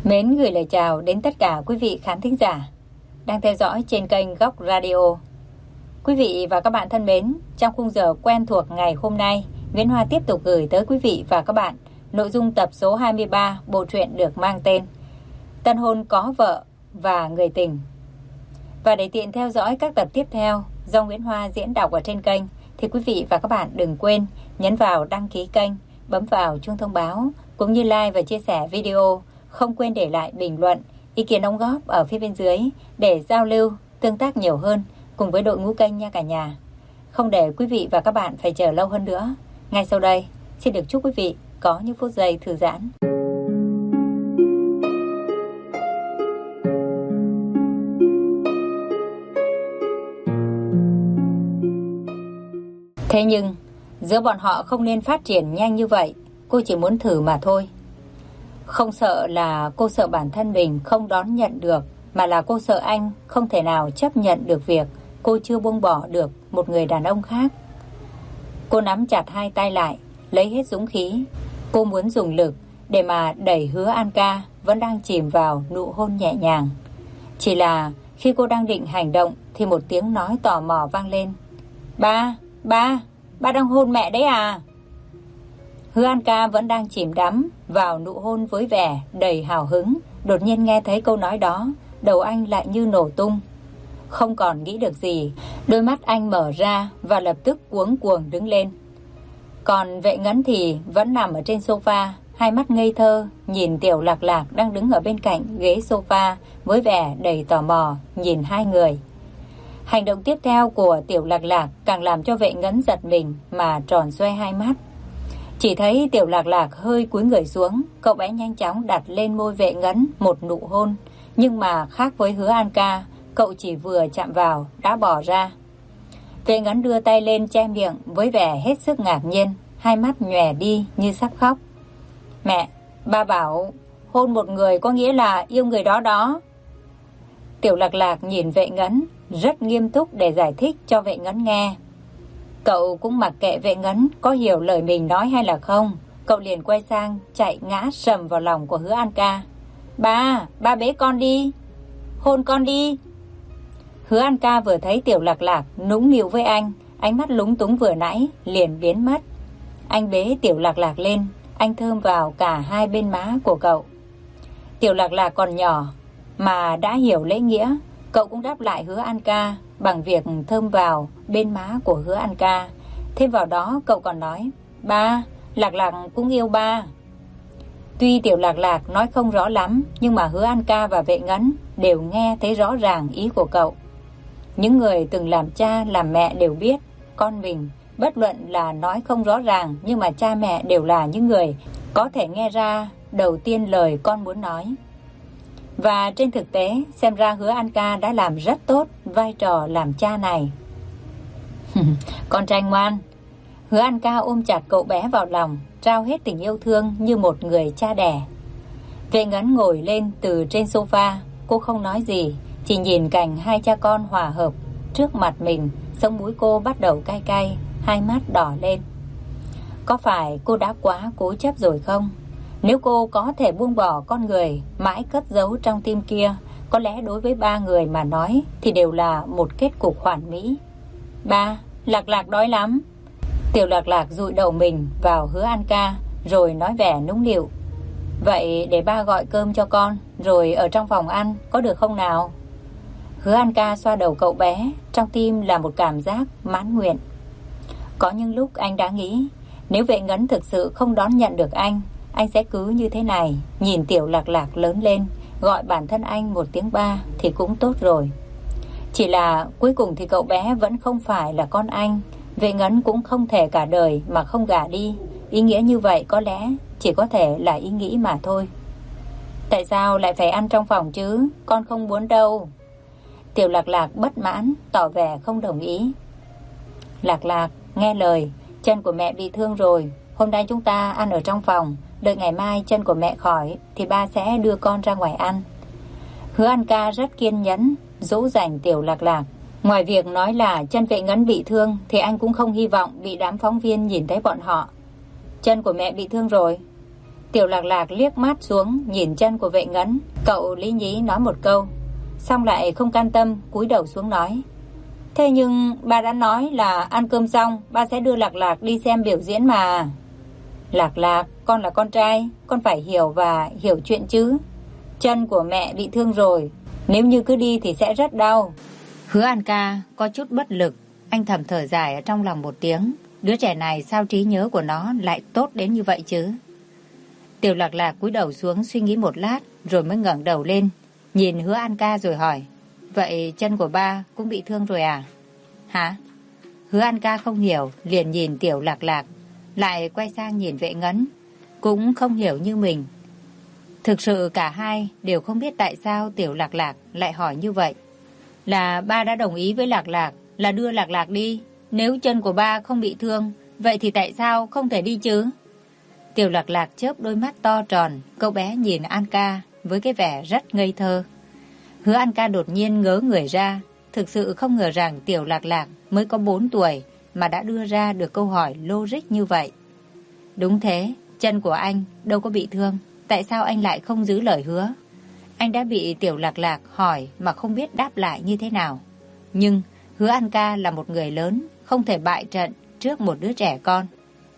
Mến gửi lời chào đến tất cả quý vị khán thính giả đang theo dõi trên kênh Góc Radio. Quý vị và các bạn thân mến, trong khung giờ quen thuộc ngày hôm nay, Nguyễn Hoa tiếp tục gửi tới quý vị và các bạn nội dung tập số 23 bộ truyện được mang tên Tân hôn có vợ và người tình. Và để tiện theo dõi các tập tiếp theo do Nguyễn Hoa diễn đọc ở trên kênh, thì quý vị và các bạn đừng quên nhấn vào đăng ký kênh, bấm vào chuông thông báo, cũng như like và chia sẻ video. Không quên để lại bình luận, ý kiến đóng góp ở phía bên dưới để giao lưu, tương tác nhiều hơn cùng với đội ngũ kênh nha cả nhà. Không để quý vị và các bạn phải chờ lâu hơn nữa. Ngay sau đây, xin được chúc quý vị có những phút giây thư giãn. Thế nhưng, giữa bọn họ không nên phát triển nhanh như vậy. Cô chỉ muốn thử mà thôi. Không sợ là cô sợ bản thân mình không đón nhận được, mà là cô sợ anh không thể nào chấp nhận được việc cô chưa buông bỏ được một người đàn ông khác. Cô nắm chặt hai tay lại, lấy hết dũng khí. Cô muốn dùng lực để mà đẩy Hứa An Ca vẫn đang chìm vào nụ hôn nhẹ nhàng. Chỉ là khi cô đang định hành động thì một tiếng nói tò mò vang lên. Ba đang hôn mẹ đấy à? Hứa An Ca vẫn đang chìm đắm vào nụ hôn với vẻ đầy hào hứng. Đột nhiên nghe thấy câu nói đó, đầu anh lại như nổ tung. Không còn nghĩ được gì, đôi mắt anh mở ra và lập tức cuống cuồng đứng lên. Còn Vệ Ngấn thì vẫn nằm ở trên sofa, hai mắt ngây thơ nhìn Tiểu Lạc Lạc đang đứng ở bên cạnh ghế sofa với vẻ đầy tò mò nhìn hai người. Hành động tiếp theo của Tiểu Lạc Lạc càng làm cho Vệ Ngấn giật mình mà tròn xoe hai mắt. Chỉ thấy Tiểu Lạc Lạc hơi cúi người xuống, cậu bé nhanh chóng đặt lên môi Vệ Ngấn một nụ hôn. Nhưng mà khác với Hứa An Ca, cậu chỉ vừa chạm vào đã bỏ ra. Vệ Ngấn đưa tay lên che miệng với vẻ hết sức ngạc nhiên, hai mắt nhòe đi như sắp khóc. Mẹ, ba bảo hôn một người có nghĩa là yêu người đó đó. Tiểu Lạc Lạc nhìn Vệ Ngấn rất nghiêm túc để giải thích cho Vệ Ngấn nghe. Cậu cũng mặc kệ Vệ Ngấn có hiểu lời mình nói hay là không. Cậu liền quay sang chạy ngã sầm vào lòng của Hứa An Ca. Ba bế con đi, hôn con đi. Hứa An Ca vừa thấy Tiểu Lạc Lạc nũng nịu với anh, ánh mắt lúng túng vừa nãy liền biến mất. Anh bế Tiểu Lạc Lạc lên, anh thơm vào cả hai bên má của cậu. Tiểu Lạc Lạc còn nhỏ mà đã hiểu lễ nghĩa, cậu cũng đáp lại Hứa An Ca bằng việc thơm vào bên má của Hứa An Ca. Thêm vào đó cậu còn nói, ba, Lạc Lạc cũng yêu ba. Tuy Tiểu Lạc Lạc nói không rõ lắm, nhưng mà Hứa An Ca và Vệ Ngấn đều nghe thấy rõ ràng ý của cậu. Những người từng làm cha làm mẹ đều biết, con mình bất luận là nói không rõ ràng, nhưng mà cha mẹ đều là những người có thể nghe ra đầu tiên lời con muốn nói. Và trên thực tế, xem ra Hứa An Ca đã làm rất tốt vai trò làm cha này. Con trai ngoan. Hứa An Ca ôm chặt cậu bé vào lòng, trao hết tình yêu thương như một người cha đẻ. Vệ Ngấn ngồi lên từ trên sofa, cô không nói gì, chỉ nhìn cảnh hai cha con hòa hợp trước mặt mình. Sống mũi cô bắt đầu cay cay, hai mắt đỏ lên. Có phải cô đã quá cố chấp rồi không? Nếu cô có thể buông bỏ con người mãi cất giấu trong tim kia, có lẽ đối với ba người mà nói thì đều là một kết cục hoàn mỹ. Ba, Lạc Lạc đói lắm. Tiểu Lạc Lạc dụi đầu mình vào Hứa An Ca rồi nói vẻ nũng nịu. Vậy để ba gọi cơm cho con rồi ở trong phòng ăn, có được không nào? Hứa An Ca xoa đầu cậu bé, trong tim là một cảm giác mãn nguyện. Có những lúc anh đã nghĩ, nếu Vệ Ngấn thực sự không đón nhận được anh sẽ cứ như thế này, nhìn Tiểu Lạc Lạc lớn lên, gọi bản thân anh một tiếng ba thì cũng tốt rồi. Chỉ là cuối cùng thì cậu bé vẫn không phải là con anh. Vệ Ngấn cũng không thể cả đời mà không gả đi. Ý nghĩa như vậy có lẽ chỉ có thể là ý nghĩ mà thôi. Tại sao lại phải ăn trong phòng chứ? Con không muốn đâu. Tiểu Lạc Lạc bất mãn, tỏ vẻ không đồng ý. Lạc Lạc, nghe lời, chân của mẹ bị thương rồi. Hôm nay chúng ta ăn ở trong phòng, đợi ngày mai chân của mẹ khỏi thì ba sẽ đưa con ra ngoài ăn. Hứa An Ca rất kiên nhẫn dỗ dành Tiểu Lạc Lạc. Ngoài việc nói là chân Vệ Ngấn bị thương thì anh cũng không hy vọng bị đám phóng viên nhìn thấy bọn họ. Chân của mẹ bị thương rồi. Tiểu Lạc Lạc liếc mắt xuống nhìn chân của Vệ Ngấn. Cậu lý nhí nói một câu, xong lại không can tâm cúi đầu xuống nói: Thế nhưng ba đã nói là ăn cơm xong ba sẽ đưa Lạc Lạc đi xem biểu diễn mà. Lạc Lạc, con là con trai, con phải hiểu và hiểu chuyện chứ. Chân của mẹ bị thương rồi, nếu như cứ đi thì sẽ rất đau. Hứa An Ca có chút bất lực. Anh thầm thở dài ở trong lòng một tiếng. Đứa trẻ này sao trí nhớ của nó lại tốt đến như vậy chứ? Tiểu Lạc Lạc cúi đầu xuống suy nghĩ một lát, rồi mới ngẩng đầu lên, nhìn Hứa An Ca rồi hỏi: Vậy chân của ba cũng bị thương rồi à? Hả? Hứa An Ca không hiểu, liền nhìn Tiểu Lạc Lạc, lại quay sang nhìn Vệ Ngấn, cũng không hiểu như mình. Thực sự cả hai đều không biết tại sao Tiểu Lạc Lạc lại hỏi như vậy. Là ba đã đồng ý với Lạc Lạc là đưa Lạc Lạc đi. Nếu chân của ba không bị thương, vậy thì tại sao không thể đi chứ? Tiểu Lạc Lạc chớp đôi mắt to tròn, cậu bé nhìn An Ca với cái vẻ rất ngây thơ. Hứa An Ca đột nhiên ngớ người ra, thực sự không ngờ rằng Tiểu Lạc Lạc mới có 4 tuổi mà đã đưa ra được câu hỏi logic như vậy. Đúng thế, chân của anh đâu có bị thương, tại sao anh lại không giữ lời hứa? Anh đã bị Tiểu Lạc Lạc hỏi mà không biết đáp lại như thế nào. Nhưng Hứa An Ca là một người lớn, không thể bại trận trước một đứa trẻ con.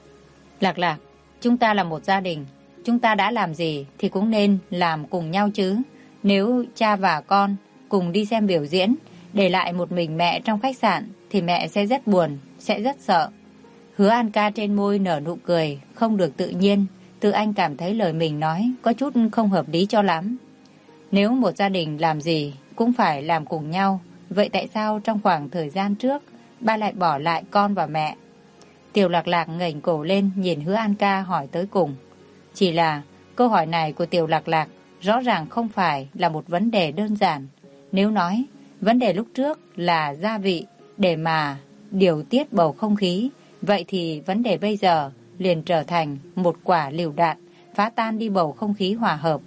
Lạc Lạc, chúng ta là một gia đình, chúng ta đã làm gì thì cũng nên làm cùng nhau chứ. Nếu cha và con cùng đi xem biểu diễn, để lại một mình mẹ trong khách sạn thì mẹ sẽ rất buồn, sẽ rất sợ. Hứa An Ca trên môi nở nụ cười, không được tự nhiên. Tự anh cảm thấy lời mình nói có chút không hợp lý cho lắm. Nếu một gia đình làm gì cũng phải làm cùng nhau, vậy tại sao trong khoảng thời gian trước ba lại bỏ lại con và mẹ? Tiểu Lạc Lạc ngẩng cổ lên nhìn Hứa An Ca hỏi tới cùng. Chỉ là câu hỏi này của Tiểu Lạc Lạc rõ ràng không phải là một vấn đề đơn giản. Nếu nói vấn đề lúc trước là gia vị để mà điều tiết bầu không khí, vậy thì vấn đề bây giờ liền trở thành một quả lựu đạn phá tan đi bầu không khí hòa hợp.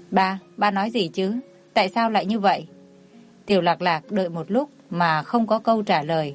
Ba nói gì chứ? Tại sao lại như vậy? Tiểu Lạc Lạc đợi một lúc mà không có câu trả lời.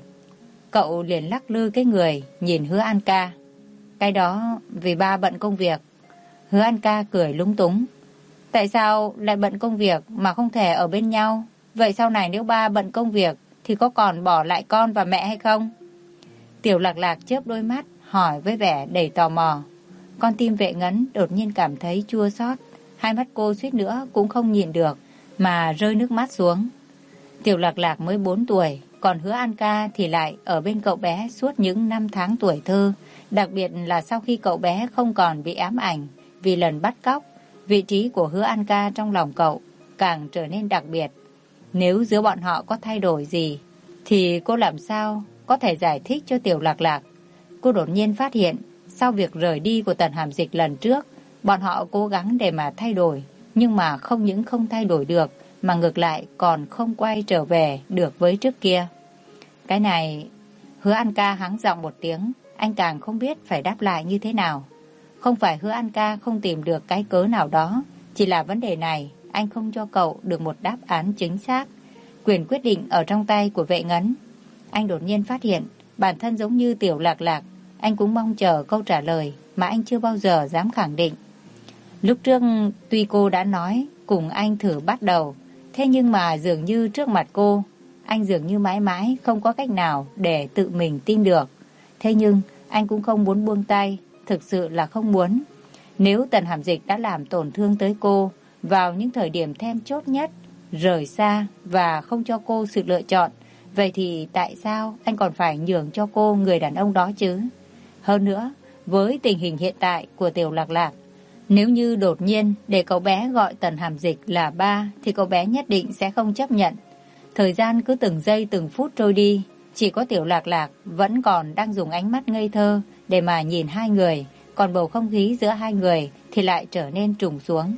Cậu liền lắc lư cái người nhìn Hứa An Ca. Cái đó vì ba bận công việc. Hứa An Ca cười lúng túng. Tại sao lại bận công việc mà không thể ở bên nhau? Vậy sau này nếu ba bận công việc thì có còn bỏ lại con và mẹ hay không? Tiểu Lạc Lạc chớp đôi mắt hỏi với vẻ đầy tò mò. Con tim Vệ Ngấn đột nhiên cảm thấy chua xót. Hai mắt cô suýt nữa cũng không nhìn được mà rơi nước mắt xuống. Tiểu Lạc Lạc mới 4 tuổi, còn Hứa An Ca thì lại ở bên cậu bé suốt những năm tháng tuổi thơ. Đặc biệt là sau khi cậu bé không còn bị ám ảnh vì lần bắt cóc, vị trí của Hứa An Ca trong lòng cậu càng trở nên đặc biệt. Nếu giữa bọn họ có thay đổi gì thì cô làm sao có thể giải thích cho Tiểu Lạc Lạc? Cô đột nhiên phát hiện sau việc rời đi của Tần Hàm Dịch lần trước, bọn họ cố gắng để mà thay đổi, nhưng mà không những không thay đổi được mà ngược lại còn không quay trở về được với trước kia. Cái này, Hứa An Ca hắng giọng một tiếng, anh càng không biết phải đáp lại như thế nào. Không phải Hứa An Ca không tìm được cái cớ nào đó, chỉ là vấn đề này anh không cho cậu được một đáp án chính xác. Quyền quyết định ở trong tay của Vệ Ngấn. Anh đột nhiên phát hiện bản thân giống như Tiểu Lạc Lạc, anh cũng mong chờ câu trả lời mà anh chưa bao giờ dám khẳng định. Lúc trước tuy cô đã nói cùng anh thử bắt đầu, thế nhưng mà dường như trước mặt cô, anh dường như mãi mãi không có cách nào để tự mình tin được. Thế nhưng anh cũng không muốn buông tay, thực sự là không muốn. Nếu Tần Hàm Dịch đã làm tổn thương tới cô vào những thời điểm then chốt nhất, rời xa và không cho cô sự lựa chọn, vậy thì tại sao anh còn phải nhường cho cô người đàn ông đó chứ? Hơn nữa, với tình hình hiện tại của Tiểu Lạc Lạc, nếu như đột nhiên để cậu bé gọi Tần Hàm Dịch là ba thì cậu bé nhất định sẽ không chấp nhận. Thời gian cứ từng giây từng phút trôi đi, chỉ có Tiểu Lạc Lạc vẫn còn đang dùng ánh mắt ngây thơ để mà nhìn hai người, còn bầu không khí giữa hai người thì lại trở nên trùng xuống.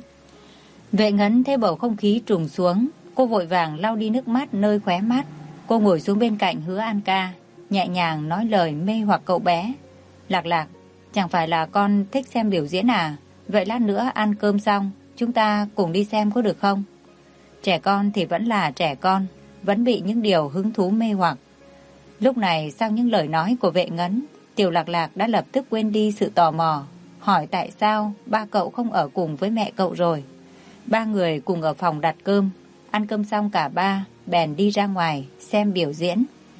Vệ Ngấn thấy bầu không khí trùng xuống, cô vội vàng lau đi nước mắt nơi khóe mắt. Cô ngồi xuống bên cạnh Hứa An Ca, nhẹ nhàng nói lời mê hoặc cậu bé. Lạc Lạc, chẳng phải là con thích xem biểu diễn à? Vậy lát nữa ăn cơm xong, chúng ta cùng đi xem có được không? Trẻ con thì vẫn là trẻ con, vẫn bị những điều hứng thú mê hoặc. Lúc này sau những lời nói của Vệ Ngấn, Tiểu Lạc Lạc đã lập tức quên đi sự tò mò, hỏi tại sao ba cậu không ở cùng với mẹ cậu rồi. Ba người cùng ở phòng đặt cơm. Ăn cơm xong cả ba bèn đi ra ngoài xem biểu diễn.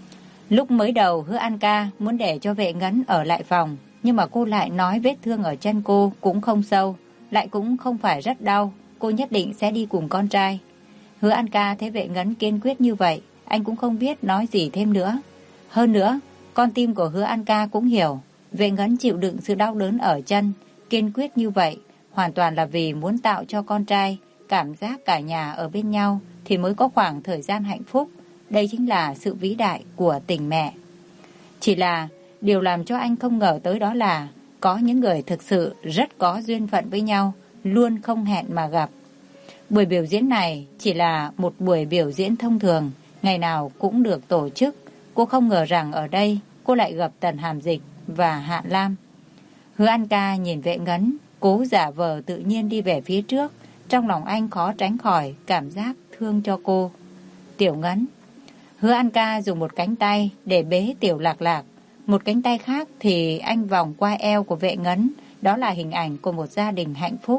Lúc mới đầu Hứa An Ca muốn để cho Vệ Ngấn ở lại phòng, nhưng mà cô lại nói vết thương ở chân cô cũng không sâu, lại cũng không phải rất đau, cô nhất định sẽ đi cùng con trai. Hứa An Ca thấy Vệ Ngấn kiên quyết như vậy, anh cũng không biết nói gì thêm nữa. Hơn nữa, con tim của Hứa An Ca cũng hiểu, Vệ Ngấn chịu đựng sự đau đớn ở chân, kiên quyết như vậy, hoàn toàn là vì muốn tạo cho con trai cảm giác cả nhà ở bên nhau thì mới có khoảng thời gian hạnh phúc. Đây chính là sự vĩ đại của tình mẹ. Chỉ là điều làm cho anh không ngờ tới đó là có những người thực sự rất có duyên phận với nhau, luôn không hẹn mà gặp. Buổi biểu diễn này chỉ là một buổi biểu diễn thông thường, ngày nào cũng được tổ chức. Cô không ngờ rằng ở đây cô lại gặp Tần Hàm Dịch và Hạ Lam. Hứa An Ca nhìn Vệ Ngấn, cố giả vờ tự nhiên đi về phía trước. Trong lòng anh khó tránh khỏi cảm giác thương cho cô. Tiểu Ngấn. Hứa An Ca dùng một cánh tay để bế Tiểu Lạc Lạc, một cánh tay khác thì anh vòng qua eo của Vệ Ngấn. Đó là hình ảnh của một gia đình hạnh phúc.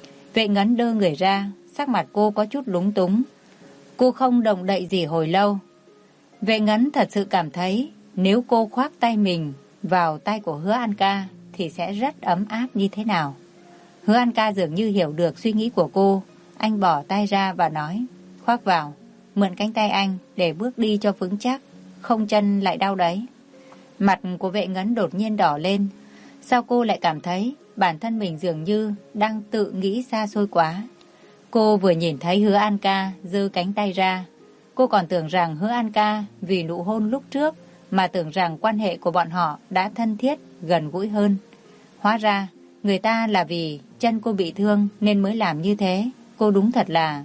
Vệ Ngấn đơ người ra, sắc mặt cô có chút lúng túng. Cô không động đậy gì hồi lâu. Vệ Ngấn thật sự cảm thấy nếu cô khoác tay mình vào tay của Hứa An Ca thì sẽ rất ấm áp như thế nào. Hứa An Ca dường như hiểu được suy nghĩ của cô. Anh bỏ tay ra và nói, khoác vào, mượn cánh tay anh để bước đi cho vững chắc, không chân lại đau đấy. Mặt của Vệ Ngấn đột nhiên đỏ lên. Sao cô lại cảm thấy bản thân mình dường như đang tự nghĩ xa xôi quá. Cô vừa nhìn thấy Hứa An Ca giơ cánh tay ra, cô còn tưởng rằng Hứa An Ca vì nụ hôn lúc trước mà tưởng rằng quan hệ của bọn họ đã thân thiết, gần gũi hơn. Hóa ra người ta là vì chân cô bị thương nên mới làm như thế. Cô đúng thật là...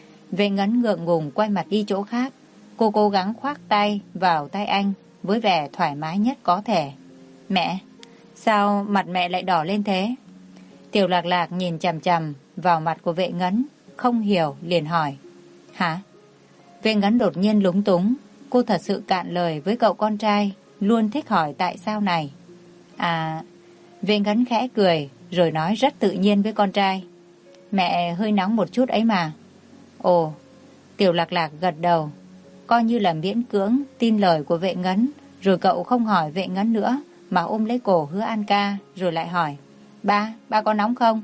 Vệ Ngấn ngượng ngùng quay mặt đi chỗ khác. Cô cố gắng khoác tay vào tay anh với vẻ thoải mái nhất có thể. Mẹ, sao mặt mẹ lại đỏ lên thế? Tiểu Lạc Lạc nhìn chằm chằm vào mặt của Vệ Ngấn, không hiểu liền hỏi. Hả? Vệ Ngấn đột nhiên lúng túng. Cô thật sự cạn lời với cậu con trai, luôn thích hỏi tại sao này. À... Vệ Ngấn khẽ cười rồi nói rất tự nhiên với con trai. Mẹ hơi nóng một chút ấy mà. Ồ, Tiểu Lạc Lạc gật đầu, coi như là miễn cưỡng tin lời của Vệ Ngấn. Rồi cậu không hỏi Vệ Ngấn nữa mà ôm lấy cổ Hứa An Ca rồi lại hỏi. Ba có nóng không?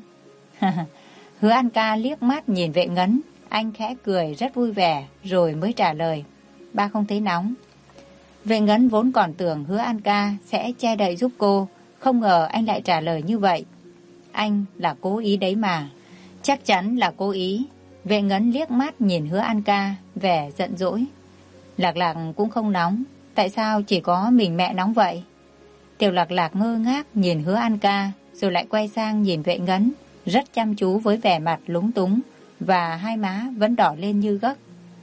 Hứa An Ca liếc mắt nhìn Vệ Ngấn. Anh khẽ cười rất vui vẻ rồi mới trả lời. Ba không thấy nóng. Vệ Ngấn vốn còn tưởng Hứa An Ca sẽ che đậy giúp cô, không ngờ anh lại trả lời như vậy. Anh là cố ý đấy mà. Chắc chắn là cố ý. Vệ Ngấn liếc mắt nhìn Hứa An Ca, vẻ giận dỗi. Lạc Lạc cũng không nóng, tại sao chỉ có mình mẹ nóng vậy? Tiểu Lạc Lạc ngơ ngác nhìn Hứa An Ca, rồi lại quay sang nhìn Vệ Ngấn, rất chăm chú với vẻ mặt lúng túng, và hai má vẫn đỏ lên như gấc.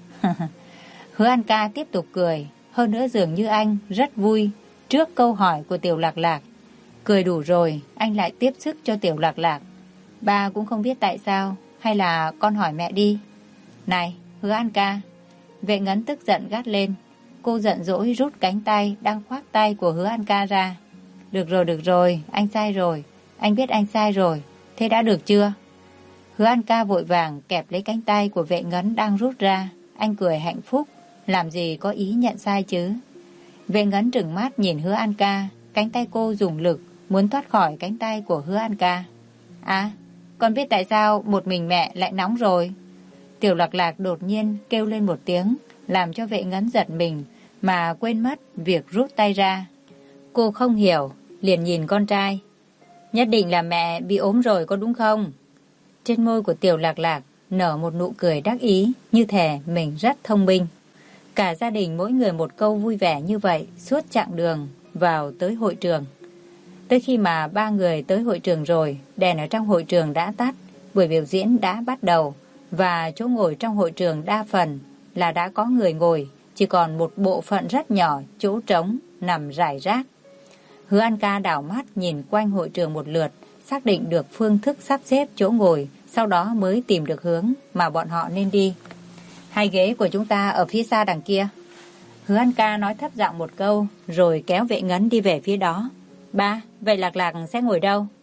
Hứa An Ca tiếp tục cười, hơn nữa dường như anh rất vui trước câu hỏi của Tiểu Lạc Lạc. Cười đủ rồi, anh lại tiếp sức cho Tiểu Lạc Lạc. Ba cũng không biết tại sao, hay là con hỏi mẹ đi. Này, Hứa An Ca. Vệ Ngấn tức giận gắt lên. Cô giận dỗi rút cánh tay đang khoác tay của Hứa An Ca ra. Được rồi, anh sai rồi. Anh biết anh sai rồi. Thế đã được chưa? Hứa An Ca vội vàng kẹp lấy cánh tay của Vệ Ngấn đang rút ra. Anh cười hạnh phúc. Làm gì có ý nhận sai chứ? Vệ Ngấn trừng mắt nhìn Hứa An Ca. Cánh tay cô dùng lực muốn thoát khỏi cánh tay của Hứa An Ca. À, con biết tại sao một mình mẹ lại nóng rồi. Tiểu Lạc Lạc đột nhiên kêu lên một tiếng, làm cho Vệ Ngấn giật mình mà quên mất việc rút tay ra. Cô không hiểu, liền nhìn con trai. Nhất định là mẹ bị ốm rồi có đúng không? Trên môi của Tiểu Lạc Lạc nở một nụ cười đắc ý, như thể mình rất thông minh. Cả gia đình mỗi người một câu vui vẻ như vậy suốt chặng đường vào tới hội trường. Tới khi mà ba người tới hội trường rồi, đèn ở trong hội trường đã tắt, buổi biểu diễn đã bắt đầu, và chỗ ngồi trong hội trường đa phần là đã có người ngồi, chỉ còn một bộ phận rất nhỏ chỗ trống nằm rải rác. Hứa An Ca đảo mắt nhìn quanh hội trường một lượt, xác định được phương thức sắp xếp chỗ ngồi, sau đó mới tìm được hướng mà bọn họ nên đi. Hai ghế của chúng ta ở phía xa đằng kia. Hứa An Ca nói thấp giọng một câu, rồi kéo Vệ Ngấn đi về phía đó. Ba, vậy Lạc Lạc sẽ ngồi đâu?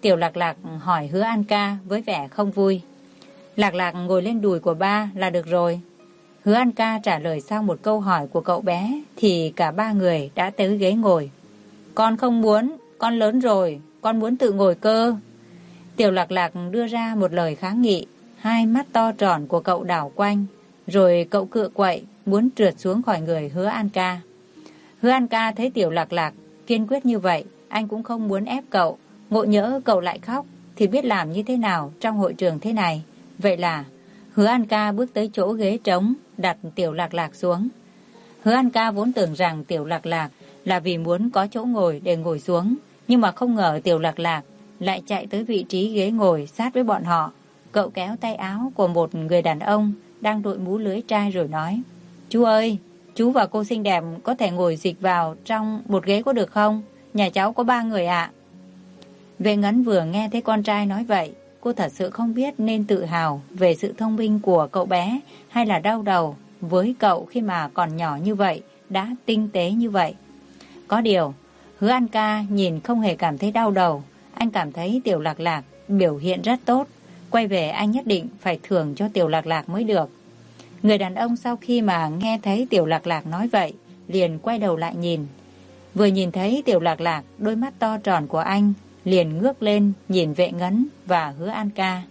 Tiểu Lạc Lạc hỏi Hứa An Ca với vẻ không vui. Lạc Lạc ngồi lên đùi của ba là được rồi. Hứa An Ca trả lời sau một câu hỏi của cậu bé thì cả ba người đã tới ghế ngồi. Con không muốn, con lớn rồi, con muốn tự ngồi cơ. Tiểu Lạc Lạc đưa ra một lời kháng nghị. Hai mắt to tròn của cậu đảo quanh, rồi cậu cựa quậy muốn trượt xuống khỏi người Hứa An Ca. Hứa An Ca thấy Tiểu Lạc Lạc kiên quyết như vậy, anh cũng không muốn ép cậu. Ngộ nhỡ cậu lại khóc thì biết làm như thế nào trong hội trường thế này. Vậy là Hứa An Ca bước tới chỗ ghế trống, đặt Tiểu Lạc Lạc xuống. Hứa An Ca vốn tưởng rằng Tiểu Lạc Lạc là vì muốn có chỗ ngồi để ngồi xuống, nhưng mà không ngờ Tiểu Lạc Lạc lại chạy tới vị trí ghế ngồi sát với bọn họ. Cậu kéo tay áo của một người đàn ông đang đội mũ lưới trai rồi nói: Chú ơi, chú và cô xinh đẹp có thể ngồi dịch vào trong một ghế có được không? Nhà cháu có 3 người ạ. Vệ Ngấn vừa nghe thấy con trai nói vậy, cô thật sự không biết nên tự hào về sự thông minh của cậu bé hay là đau đầu với cậu khi mà còn nhỏ như vậy, đã tinh tế như vậy. Có điều, Hứa An Ca nhìn không hề cảm thấy đau đầu, anh cảm thấy Tiểu Lạc Lạc biểu hiện rất tốt. Quay về anh nhất định phải thưởng cho Tiểu Lạc Lạc mới được. Người đàn ông sau khi mà nghe thấy Tiểu Lạc Lạc nói vậy, liền quay đầu lại nhìn. Vừa nhìn thấy Tiểu Lạc Lạc, đôi mắt to tròn của anh liền ngước lên nhìn Vệ Ngấn và Hứa An Ca.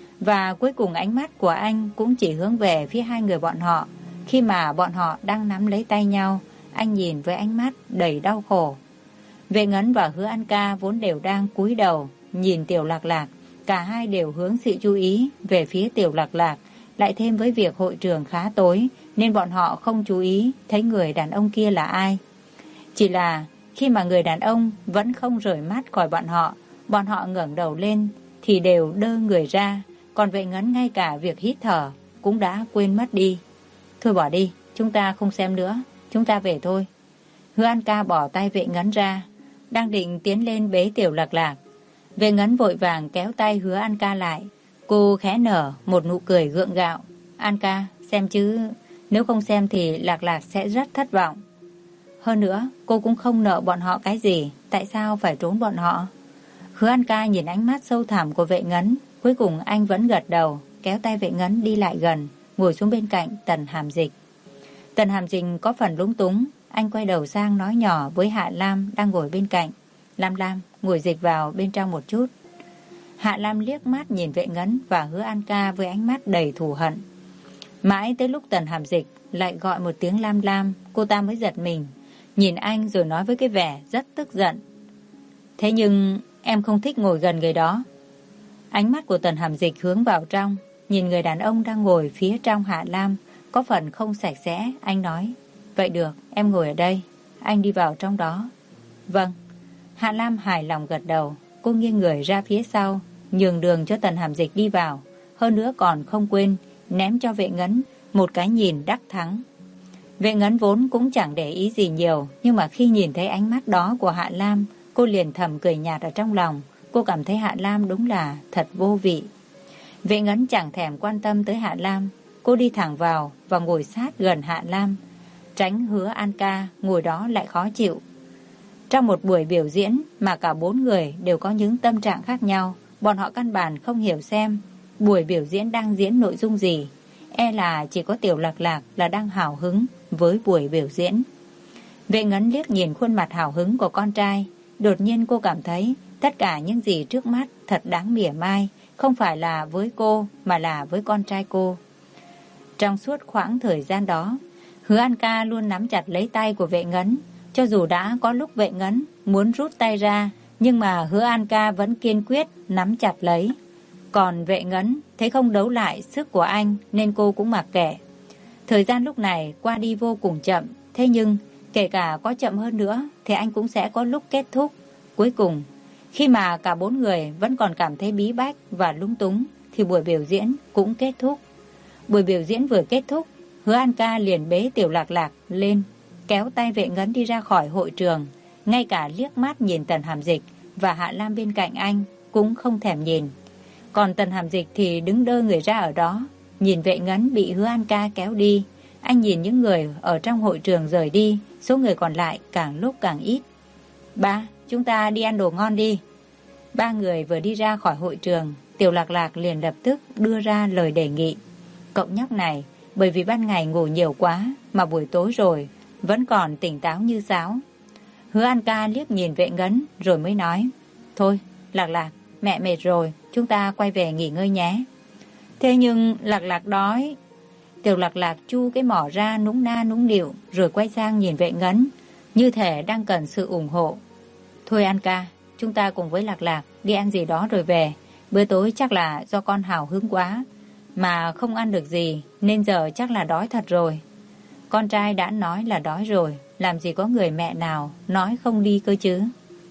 Và cuối cùng ánh mắt của anh cũng chỉ hướng về phía hai người bọn họ. Khi mà bọn họ đang nắm lấy tay nhau, anh nhìn với ánh mắt đầy đau khổ. Vệ Ngấn và Hứa An Ca vốn đều đang cúi đầu nhìn Tiểu Lạc Lạc. Cả hai đều hướng sự chú ý về phía Tiểu Lạc Lạc. Lại thêm với việc hội trường khá tối, nên bọn họ không chú ý thấy người đàn ông kia là ai. Chỉ là khi mà người đàn ông vẫn không rời mắt khỏi bọn họ ngẩng đầu lên thì đều đơ người ra. Còn Vệ Ngấn ngay cả việc hít thở cũng đã quên mất đi. Thôi bỏ đi, chúng ta không xem nữa, chúng ta về thôi. Hứa An Ca bỏ tay Vệ Ngấn ra, đang định tiến lên bế Tiểu Lạc Lạc. Vệ Ngấn vội vàng kéo tay Hứa An Ca lại. Cô khẽ nở một nụ cười gượng gạo. An Ca, xem chứ, nếu không xem thì Lạc Lạc sẽ rất thất vọng. Hơn nữa, cô cũng không nợ bọn họ cái gì, tại sao phải trốn bọn họ? Hứa An Ca nhìn ánh mắt sâu thẳm của Vệ Ngấn, cuối cùng anh vẫn gật đầu, kéo tay Vệ Ngấn đi lại gần, ngồi xuống bên cạnh Tần Hàm Dịch. Tần Hàm Dịch có phần lúng túng, anh quay đầu sang nói nhỏ với Hạ Lam đang ngồi bên cạnh. Lam Lam, ngồi dịch vào bên trong một chút. Hạ Lam liếc mắt nhìn Vệ Ngấn và Hứa An Ca với ánh mắt đầy thù hận. Mãi tới lúc Tần Hàm Dịch lại gọi một tiếng Lam Lam, cô ta mới giật mình, nhìn anh rồi nói với cái vẻ rất tức giận. Thế nhưng em không thích ngồi gần người đó. Ánh mắt của Tần Hàm Dịch hướng vào trong, nhìn người đàn ông đang ngồi phía trong Hạ Lam, có phần không sạch sẽ. Anh nói: Vậy được, em ngồi ở đây, anh đi vào trong đó. Vâng. Hạ Lam hài lòng gật đầu. Cô nghiêng người ra phía sau, nhường đường cho Tần Hàm Dịch đi vào. Hơn nữa còn không quên ném cho Vệ Ngấn một cái nhìn đắc thắng. Vệ Ngấn vốn cũng chẳng để ý gì nhiều, nhưng mà khi nhìn thấy ánh mắt đó của Hạ Lam, cô liền thầm cười nhạt ở trong lòng. Cô cảm thấy Hạ Lam đúng là thật vô vị. Vệ Ngấn chẳng thèm quan tâm tới Hạ Lam. Cô đi thẳng vào và ngồi sát gần Hạ Lam, tránh Hứa An Ca ngồi đó lại khó chịu. Trong một buổi biểu diễn mà cả 4 người đều có những tâm trạng khác nhau, bọn họ căn bản không hiểu xem buổi biểu diễn đang diễn nội dung gì. E là chỉ có Tiểu Lạc Lạc là đang hào hứng với buổi biểu diễn. Vệ Ngấn liếc nhìn khuôn mặt hào hứng của con trai. Đột nhiên cô cảm thấy tất cả những gì trước mắt thật đáng mỉa mai, không phải là với cô mà là với con trai cô. Trong suốt khoảng thời gian đó, Hứa An Ca luôn nắm chặt lấy tay của Vệ Ngấn. Cho dù đã có lúc Vệ Ngấn muốn rút tay ra, nhưng mà Hứa An Ca vẫn kiên quyết nắm chặt lấy. Còn Vệ Ngấn thấy không đấu lại sức của anh nên cô cũng mặc kệ. Thời gian lúc này qua đi vô cùng chậm, thế nhưng kể cả có chậm hơn nữa thì anh cũng sẽ có lúc kết thúc. Cuối cùng, khi mà cả 4 người vẫn còn cảm thấy bí bách và lúng túng thì buổi biểu diễn cũng kết thúc. Buổi biểu diễn vừa kết thúc, Hứa An Ca liền bế Tiểu Lạc Lạc lên, kéo tay Vệ Ngấn đi ra khỏi hội trường. Ngay cả liếc mắt nhìn Tần Hàm Dịch và Hạ Lam bên cạnh anh cũng không thèm nhìn. Còn Tần Hàm Dịch thì đứng đơ người ra ở đó, nhìn Vệ Ngấn bị Hứa An Ca kéo đi. Anh nhìn những người ở trong hội trường rời đi, số người còn lại càng lúc càng ít. Ba, chúng ta đi ăn đồ ngon đi. Ba người vừa đi ra khỏi hội trường, Tiểu Lạc Lạc liền lập tức đưa ra lời đề nghị. Cậu nhóc này, bởi vì ban ngày ngủ nhiều quá mà buổi tối rồi vẫn còn tỉnh táo như sáo. Hứa An Ca liếc nhìn Vệ Ngấn rồi mới nói, thôi Lạc Lạc, mẹ mệt rồi, chúng ta quay về nghỉ ngơi nhé. Thế nhưng Lạc Lạc đói. Tiểu Lạc Lạc chu cái mỏ ra nũng na nũng nịu rồi quay sang nhìn Vệ Ngấn, như thể đang cần sự ủng hộ. Thôi An Ca, chúng ta cùng với Lạc Lạc đi ăn gì đó rồi về. Bữa tối chắc là do con hào hứng quá mà không ăn được gì, nên giờ chắc là đói thật rồi. Con trai đã nói là đói rồi, làm gì có người mẹ nào nói không đi cơ chứ.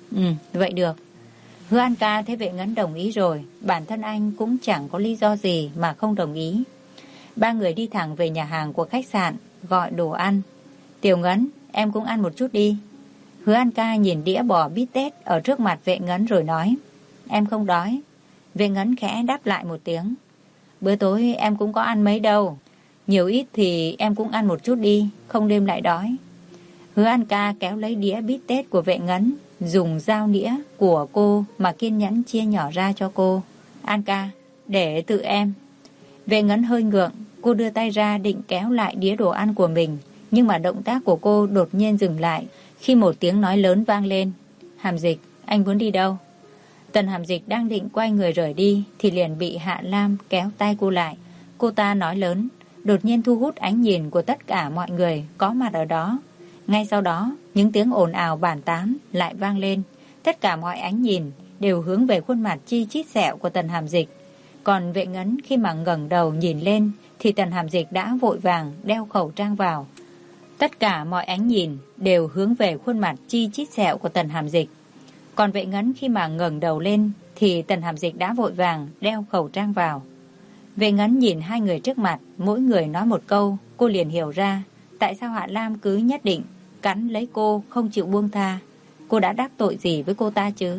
Vậy được. Hứa An Ca thấy Vệ Ngấn đồng ý rồi, bản thân anh cũng chẳng có lý do gì mà không đồng ý. Ba người đi thẳng về nhà hàng của khách sạn, gọi đồ ăn. Tiểu Ngấn, em cũng ăn một chút đi. Hứa An Ca nhìn đĩa bò bít tết ở trước mặt Vệ Ngấn rồi nói, em không đói. Vệ Ngấn khẽ đáp lại một tiếng, bữa tối em cũng có ăn mấy đâu, nhiều ít thì em cũng ăn một chút đi, không đêm lại đói. Hứa An Ca kéo lấy đĩa bít tết của Vệ Ngấn, dùng dao nĩa của cô mà kiên nhẫn chia nhỏ ra cho cô. An Ca, để tự em. Vệ Ngấn hơi ngượng, cô đưa tay ra định kéo lại đĩa đồ ăn của mình, nhưng mà động tác của cô đột nhiên dừng lại khi một tiếng nói lớn vang lên. Hàm Dịch, anh muốn đi đâu? Tần Hàm Dịch đang định quay người rời đi thì liền bị Hạ Lam kéo tay cô lại. Cô ta nói lớn, đột nhiên thu hút ánh nhìn của tất cả mọi người có mặt ở đó. Ngay sau đó, những tiếng ồn ào bàn tán lại vang lên. Tất cả mọi ánh nhìn đều hướng về khuôn mặt chi chít sẹo của Tần Hàm Dịch. Còn Vệ Ngấn khi mà ngẩng đầu nhìn lên thì Tần Hàm Dịch đã vội vàng đeo khẩu trang vào. Tất cả mọi ánh nhìn đều hướng về khuôn mặt chi chít sẹo của Tần Hàm Dịch. Còn Vệ Ngấn khi mà ngẩng đầu lên thì Tần Hàm Dịch đã vội vàng đeo khẩu trang vào. Vệ Ngấn nhìn hai người trước mặt, mỗi người nói một câu, cô liền hiểu ra tại sao Hạ Lam cứ nhất định cắn lấy cô không chịu buông tha. Cô đã đắc tội gì với cô ta chứ?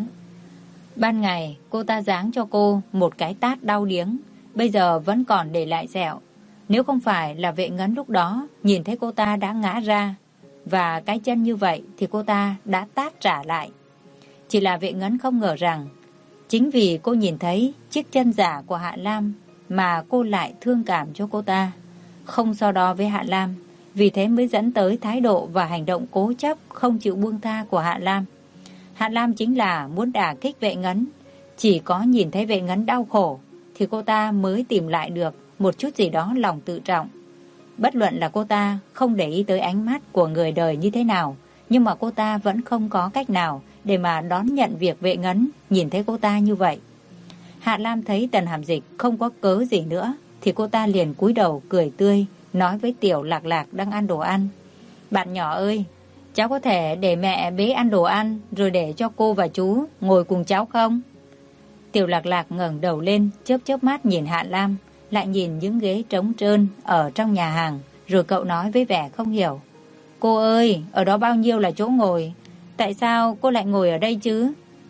Ban ngày cô ta giáng cho cô một cái tát đau điếng, bây giờ vẫn còn để lại sẹo. Nếu không phải là Vệ Ngấn lúc đó nhìn thấy cô ta đã ngã ra và cái chân như vậy thì cô ta đã tát trả lại. Chỉ là Vệ Ngấn không ngờ rằng chính vì cô nhìn thấy chiếc chân giả của Hạ Lam mà cô lại thương cảm cho cô ta, không so đo với Hạ Lam, vì thế mới dẫn tới thái độ và hành động cố chấp không chịu buông tha của Hạ Lam. Hạ Lam chính là muốn đả kích Vệ Ngấn, chỉ có nhìn thấy Vệ Ngấn đau khổ thì cô ta mới tìm lại được một chút gì đó lòng tự trọng. Bất luận là cô ta không để ý tới ánh mắt của người đời như thế nào, nhưng mà cô ta vẫn không có cách nào để mà đón nhận việc Vệ Ngấn nhìn thấy cô ta như vậy. Hạ Lam thấy Tần Hàm Dịch không có cớ gì nữa thì cô ta liền cúi đầu cười tươi, nói với Tiểu Lạc Lạc đang ăn đồ ăn. Bạn nhỏ ơi, cháu có thể để mẹ bế ăn đồ ăn rồi để cho cô và chú ngồi cùng cháu không? Tiểu Lạc Lạc ngẩng đầu lên, chớp chớp mắt nhìn Hạ Lam, lại nhìn những ghế trống trơn ở trong nhà hàng, rồi cậu nói với vẻ không hiểu. Cô ơi, ở đó bao nhiêu là chỗ ngồi, tại sao cô lại ngồi ở đây chứ?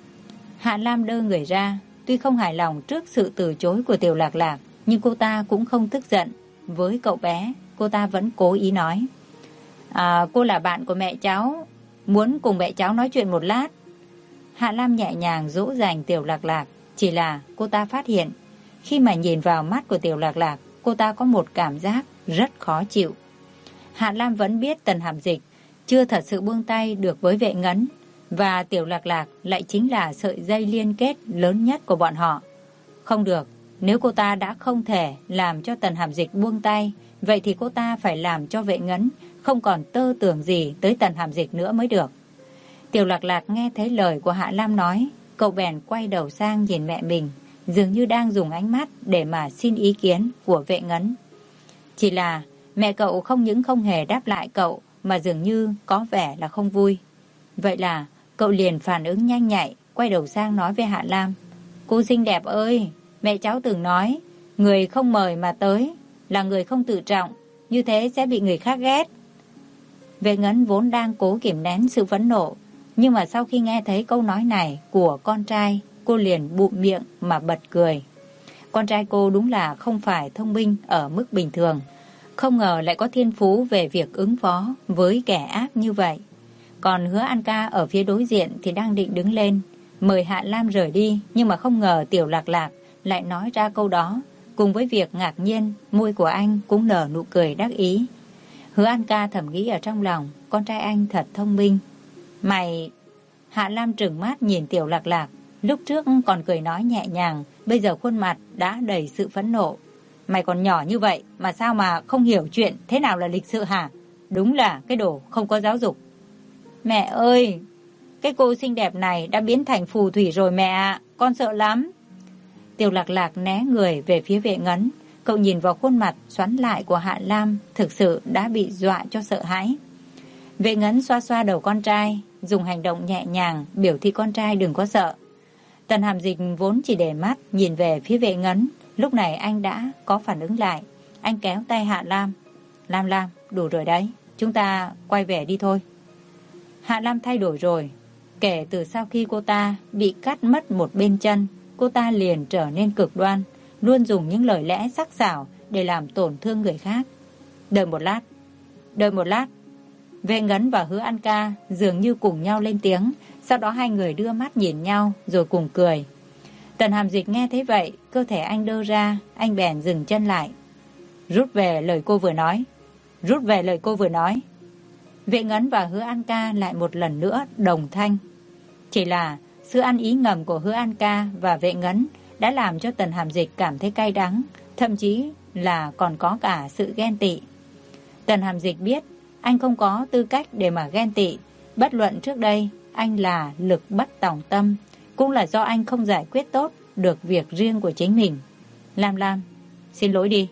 Hạ Lam đơ người ra, tuy không hài lòng trước sự từ chối của Tiểu Lạc Lạc, nhưng cô ta cũng không tức giận với cậu bé. Cô ta vẫn cố ý nói, cô là bạn của mẹ cháu, muốn cùng mẹ cháu nói chuyện một lát. Hạ Lam nhẹ nhàng dỗ dành Tiểu Lạc Lạc, chỉ là cô ta phát hiện khi mà nhìn vào mắt của Tiểu Lạc Lạc, cô ta có một cảm giác rất khó chịu. Hạ Lam vẫn biết Tần Hàm Dịch chưa thật sự buông tay được với Vệ Ngấn, và Tiểu Lạc Lạc lại chính là sợi dây liên kết lớn nhất của bọn họ. Không được, nếu cô ta đã không thể làm cho Tần Hàm Dịch buông tay, vậy thì cô ta phải làm cho Vệ Ngấn không còn tơ tưởng gì tới Tần Hàm Dịch nữa mới được. Tiểu Lạc Lạc nghe thấy lời của Hạ Lam nói, cậu bèn quay đầu sang nhìn mẹ mình, dường như đang dùng ánh mắt để mà xin ý kiến của Vệ Ngấn. Chỉ là mẹ cậu không những không hề đáp lại cậu, mà dường như có vẻ là không vui. Vậy là cậu liền phản ứng nhanh nhạy, quay đầu sang nói với Hạ Lam, cô xinh đẹp ơi, mẹ cháu từng nói, người không mời mà tới là người không tự trọng, như thế sẽ bị người khác ghét. Vệ Ngấn vốn đang cố kiềm nén sự phẫn nộ, nhưng mà sau khi nghe thấy câu nói này của con trai, cô liền bụm miệng mà bật cười. Con trai cô đúng là không phải thông minh ở mức bình thường, không ngờ lại có thiên phú về việc ứng phó với kẻ ác như vậy. Còn Hứa An Ca ở phía đối diện thì đang định đứng lên, mời Hạ Lam rời đi, nhưng mà không ngờ Tiểu Lạc Lạc lại nói ra câu đó. Cùng với việc ngạc nhiên, môi của anh cũng nở nụ cười đắc ý. Hứa An Ca thầm nghĩ ở trong lòng, con trai anh thật thông minh. Mày... Hạ Lam trừng mắt nhìn Tiểu Lạc Lạc, lúc trước còn cười nói nhẹ nhàng, bây giờ khuôn mặt đã đầy sự phẫn nộ. Mày còn nhỏ như vậy mà sao mà không hiểu chuyện thế nào là lịch sự hả? Đúng là cái đồ không có giáo dục. Mẹ ơi, cái cô xinh đẹp này đã biến thành phù thủy rồi mẹ ạ, con sợ lắm. Tiểu Lạc Lạc né người về phía Vệ Ngấn. Cậu nhìn vào khuôn mặt xoắn lại của Hạ Lam, thực sự đã bị dọa cho sợ hãi. Vệ Ngấn xoa xoa đầu con trai, dùng hành động nhẹ nhàng biểu thị con trai đừng có sợ. Tần Hàm Dịch vốn chỉ để mắt nhìn về phía Vệ Ngấn, lúc này anh đã có phản ứng lại. Anh kéo tay Hạ Lam. Lam, đủ rồi đấy, chúng ta quay về đi thôi. Hạ Lam thay đổi rồi. Kể từ sau khi cô ta bị cắt mất một bên chân, cô ta liền trở nên cực đoan, luôn dùng những lời lẽ sắc sảo để làm tổn thương người khác. Đợi một lát. Vệ Ngấn và Hứa An Ca dường như cùng nhau lên tiếng, sau đó hai người đưa mắt nhìn nhau rồi cùng cười. Tần Hàm Dịch nghe thấy vậy, cơ thể anh đơ ra, anh bèn dừng chân lại. Rút về lời cô vừa nói. Vệ Ngấn và Hứa An Ca lại một lần nữa đồng thanh. Chỉ là sự ăn ý ngầm của Hứa An Ca và Vệ Ngấn đã làm cho Tần Hàm Dịch cảm thấy cay đắng, thậm chí là còn có cả sự ghen tị. Tần Hàm Dịch biết anh không có tư cách để mà ghen tị. Bất luận trước đây anh là lực bất tòng tâm, cũng là do anh không giải quyết tốt được việc riêng của chính mình. Lam, xin lỗi đi.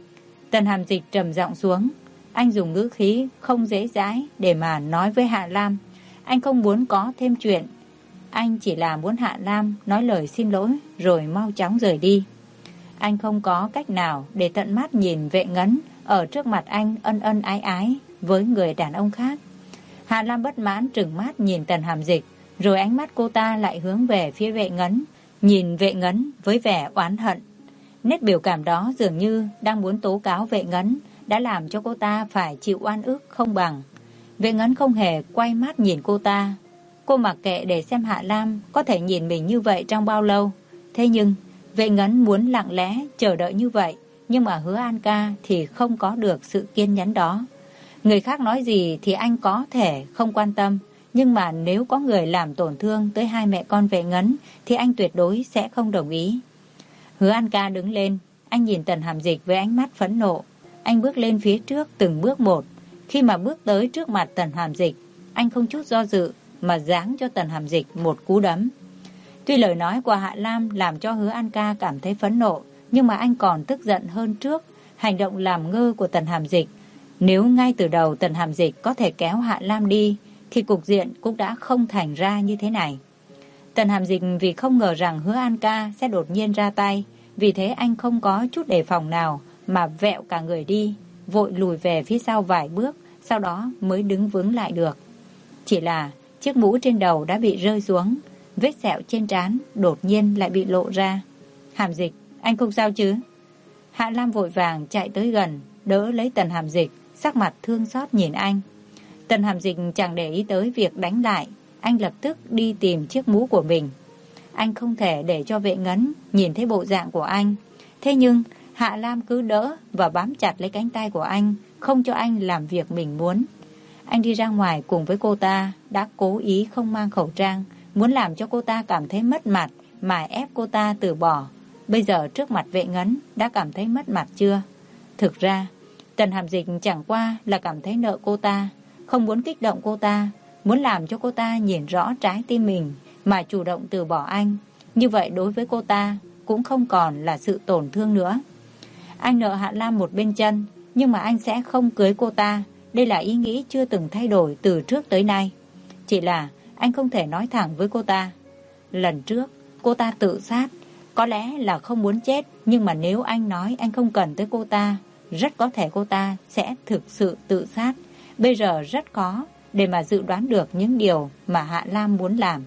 Tần Hàm Dịch trầm giọng xuống. Anh dùng ngữ khí không dễ dãi để mà nói với Hạ Lam. Anh không muốn có thêm chuyện. Anh chỉ là muốn Hạ Lam nói lời xin lỗi rồi mau chóng rời đi. Anh không có cách nào để tận mắt nhìn Vệ Ngấn ở trước mặt anh ân ân ái ái với người đàn ông khác. Hạ Lam bất mãn trừng mắt nhìn Tần Hàm Dịch, rồi ánh mắt cô ta lại hướng về phía Vệ Ngấn, nhìn Vệ Ngấn với vẻ oán hận. Nét biểu cảm đó dường như đang muốn tố cáo Vệ Ngấn, đã làm cho cô ta phải chịu oan ức không bằng. Vệ Ngấn không hề quay mắt nhìn cô ta. Cô mặc kệ để xem Hạ Lam có thể nhìn mình như vậy trong bao lâu. Thế nhưng Vệ Ngấn muốn lặng lẽ chờ đợi như vậy, nhưng mà Hứa An Ca thì không có được sự kiên nhẫn đó. Người khác nói gì thì anh có thể không quan tâm, nhưng mà nếu có người làm tổn thương tới hai mẹ con Vệ Ngấn thì anh tuyệt đối sẽ không đồng ý. Hứa An Ca đứng lên, anh nhìn Tần Hàm Dịch với ánh mắt phẫn nộ. Anh bước lên phía trước từng bước một. Khi mà bước tới trước mặt Tần Hàm Dịch, anh không chút do dự mà giáng cho Tần Hàm Dịch một cú đấm. Tuy lời nói của Hạ Lam làm cho Hứa An Ca cảm thấy phẫn nộ, nhưng mà anh còn tức giận hơn trước hành động làm ngơ của Tần Hàm Dịch. Nếu ngay từ đầu Tần Hàm Dịch có thể kéo Hạ Lam đi, thì cục diện cũng đã không thành ra như thế này. Tần Hàm Dịch vì không ngờ rằng Hứa An Ca sẽ đột nhiên ra tay, vì thế anh không có chút đề phòng nào mà vẹo cả người đi, vội lùi về phía sau vài bước, sau đó mới đứng vững lại được. Chỉ là chiếc mũ trên đầu đã bị rơi xuống, vết sẹo trên trán đột nhiên lại bị lộ ra. Hàm Dịch, anh không sao chứ? Hạ Lam vội vàng chạy tới gần, đỡ lấy Tần Hàm Dịch, sắc mặt thương xót nhìn anh. Tần Hàm Dịch chẳng để ý tới việc đánh lại, anh lập tức đi tìm chiếc mũ của mình. Anh không thể để cho Vệ Ngấn nhìn thấy bộ dạng của anh. Thế nhưng Hạ Lam cứ đỡ và bám chặt lấy cánh tay của anh, không cho anh làm việc mình muốn. Anh đi ra ngoài cùng với cô ta, đã cố ý không mang khẩu trang, muốn làm cho cô ta cảm thấy mất mặt mà ép cô ta từ bỏ. Bây giờ trước mặt Vệ Ngấn đã cảm thấy mất mặt chưa? Thực ra Tần Hàm Dịch chẳng qua là cảm thấy nợ cô ta, không muốn kích động cô ta, muốn làm cho cô ta nhìn rõ trái tim mình mà chủ động từ bỏ anh. Như vậy đối với cô ta cũng không còn là sự tổn thương nữa. Anh nợ Hạ Lam một bên chân, nhưng mà anh sẽ không cưới cô ta. Đây là ý nghĩ chưa từng thay đổi từ trước tới nay. Chỉ là anh không thể nói thẳng với cô ta. Lần trước cô ta tự sát, có lẽ là không muốn chết, nhưng mà nếu anh nói anh không cần tới cô ta, rất có thể cô ta sẽ thực sự tự sát. Bây giờ rất khó để mà dự đoán được những điều mà Hạ Lam muốn làm.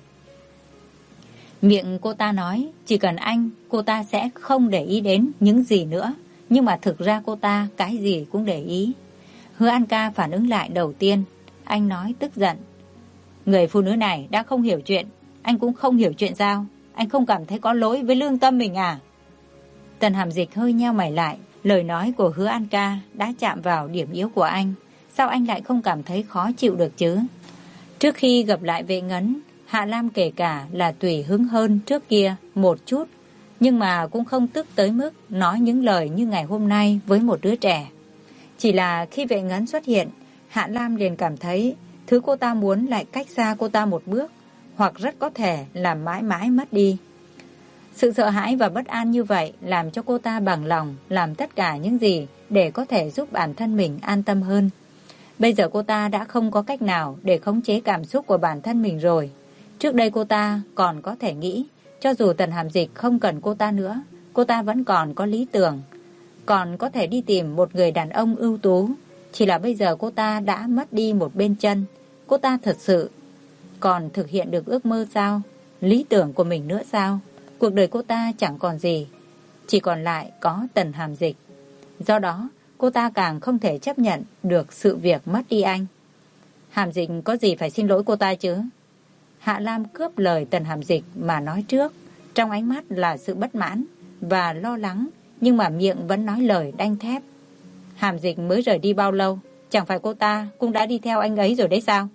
Miệng cô ta nói chỉ cần anh, cô ta sẽ không để ý đến những gì nữa. Nhưng mà thực ra cô ta cái gì cũng để ý. Hứa An Ca phản ứng lại đầu tiên. Anh nói tức giận. Người phụ nữ này đã không hiểu chuyện. anh cũng không hiểu chuyện sao? Anh không cảm thấy có lỗi với lương tâm mình à? Tần Hàm Dịch hơi nheo mày lại. Lời nói của Hứa An Ca đã chạm vào điểm yếu của anh. Sao anh lại không cảm thấy khó chịu được chứ? Trước khi gặp lại Vệ Ngấn, Hạ Lam kể cả là tùy hứng hơn trước kia một chút, nhưng mà cũng không tức tới mức nói những lời như ngày hôm nay với một đứa trẻ. Chỉ là khi Vệ Ngấn xuất hiện, Hạ Lam liền cảm thấy thứ cô ta muốn lại cách xa cô ta một bước, hoặc rất có thể là mãi mãi mất đi. Sự sợ hãi và bất an như vậy làm cho cô ta bằng lòng làm tất cả những gì để có thể giúp bản thân mình an tâm hơn. Bây giờ cô ta đã không có cách nào để khống chế cảm xúc của bản thân mình rồi. Trước đây cô ta còn có thể nghĩ, cho dù Tần Hàm Dịch không cần cô ta nữa, cô ta vẫn còn có lý tưởng, còn có thể đi tìm một người đàn ông ưu tú. Chỉ là bây giờ cô ta đã mất đi một bên chân. Cô ta thật sự còn thực hiện được ước mơ sao? Lý tưởng của mình nữa sao? Cuộc đời cô ta chẳng còn gì, chỉ còn lại có Tần Hàm Dịch. Do đó, cô ta càng không thể chấp nhận được sự việc mất đi anh. Hàm Dịch có gì phải xin lỗi cô ta chứ? Hạ Lam cướp lời Tần Hàm Dịch mà nói trước, trong ánh mắt là sự bất mãn và lo lắng, nhưng mà miệng vẫn nói lời đanh thép. Hàm Dịch mới rời đi bao lâu? Chẳng phải cô ta cũng đã đi theo anh ấy rồi đấy sao?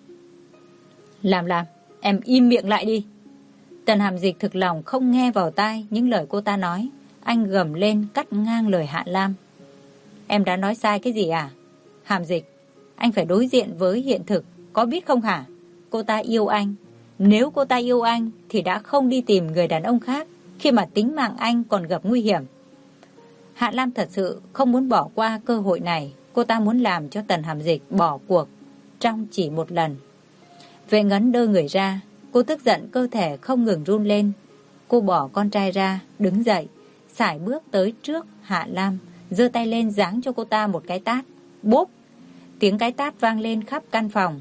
Làm, em im miệng lại đi. Tần Hàm Dịch thực lòng không nghe vào tai những lời cô ta nói. Anh gầm lên cắt ngang lời Hạ Lam. Em đã nói sai cái gì à? Hàm Dịch, anh phải đối diện với hiện thực, có biết không hả? Cô ta yêu anh. Nếu cô ta yêu anh thì đã không đi tìm người đàn ông khác khi mà tính mạng anh còn gặp nguy hiểm. Hạ Lam thật sự không muốn bỏ qua cơ hội này. Cô ta muốn làm cho Tần Hàm Dịch bỏ cuộc trong chỉ một lần. Vệ Ngấn đơ người ra. Cô tức giận cơ thể không ngừng run lên. Cô bỏ con trai ra, đứng dậy, sải bước tới trước Hạ Lam, giơ tay lên giáng cho cô ta một cái tát. Bốp! Tiếng cái tát vang lên khắp căn phòng.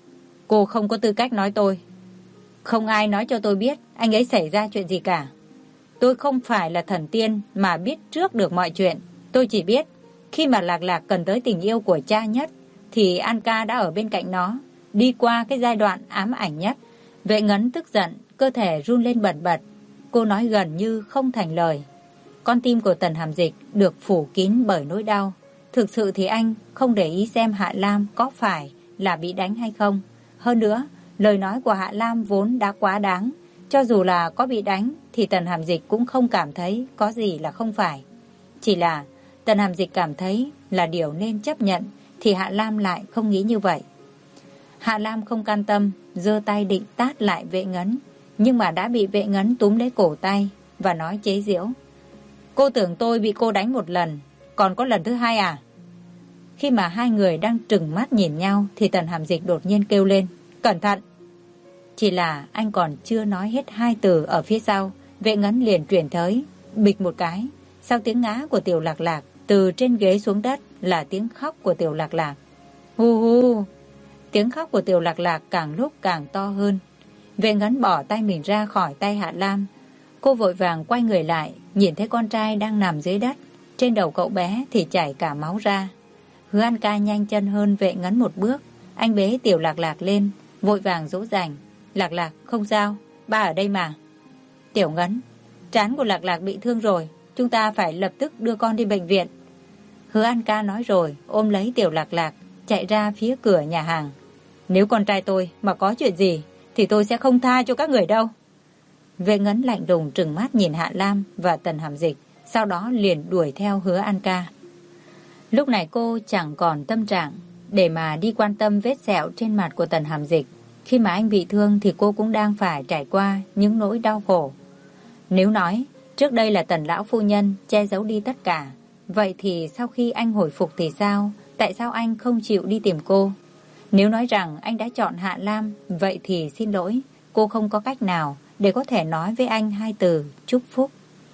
Cô không có tư cách nói tôi. Không ai nói cho tôi biết anh ấy xảy ra chuyện gì cả. Tôi không phải là thần tiên mà biết trước được mọi chuyện. Tôi chỉ biết khi mà Lạc Lạc cần tới tình yêu của cha nhất thì An Ca đã ở bên cạnh nó, đi qua cái giai đoạn ám ảnh nhất. Vệ Ngấn tức giận, cơ thể run lên bần bật. Cô nói gần như không thành lời. Con tim của Tần Hàm Dịch được phủ kín bởi nỗi đau. Thực sự thì anh không để ý xem Hạ Lam có phải là bị đánh hay không. Hơn nữa, lời nói của Hạ Lam vốn đã quá đáng. Cho dù là có bị đánh thì Tần Hàm Dịch cũng không cảm thấy có gì là không phải. Chỉ là Tần Hàm Dịch cảm thấy là điều nên chấp nhận, thì Hạ Lam lại không nghĩ như vậy. Hạ Lam không can tâm, giơ tay định tát lại Vệ Ngấn, nhưng mà đã bị Vệ Ngấn túm lấy cổ tay và nói chế giễu. Cô tưởng tôi bị cô đánh một lần, còn có lần thứ hai à? Khi mà hai người đang trừng mắt nhìn nhau thì Tần Hàm Dịch đột nhiên kêu lên, cẩn thận! Chỉ là anh còn chưa nói hết hai từ ở phía sau, Vệ Ngấn liền chuyển tới, bịch một cái. Sau tiếng ngã của Tiểu Lạc Lạc, từ trên ghế xuống đất là tiếng khóc của Tiểu Lạc Lạc. Hu hu! Tiếng khóc của Tiểu Lạc Lạc càng lúc càng to hơn. Vệ Ngấn bỏ tay mình ra khỏi tay Hạ Lam. Cô vội vàng quay người lại, nhìn thấy con trai đang nằm dưới đất. Trên đầu cậu bé thì chảy cả máu ra. Hứa An Ca nhanh chân hơn Vệ Ngấn một bước. Anh bế Tiểu Lạc Lạc lên, vội vàng dỗ dành. Lạc Lạc, không sao, ba ở đây mà. Tiểu Ngấn, trán của Lạc Lạc bị thương rồi, chúng ta phải lập tức đưa con đi bệnh viện. Hứa An Ca nói rồi, ôm lấy Tiểu Lạc Lạc, chạy ra phía cửa nhà hàng. Nếu con trai tôi mà có chuyện gì thì tôi sẽ không tha cho các người đâu. Vệ Ngấn lạnh lùng trừng mắt nhìn Hạ Lam và Tần Hàm Dịch, sau đó liền đuổi theo Hứa An Ca. Lúc này cô chẳng còn tâm trạng để mà đi quan tâm vết sẹo trên mặt của Tần Hàm Dịch. Khi mà anh bị thương thì cô cũng đang phải trải qua những nỗi đau khổ. Nếu nói trước đây là Tần lão phu nhân che giấu đi tất cả, vậy thì sau khi anh hồi phục thì sao? Tại sao anh không chịu đi tìm cô? Nếu nói rằng anh đã chọn Hạ Lam, vậy thì xin lỗi, cô không có cách nào để có thể nói với anh hai từ chúc phúc.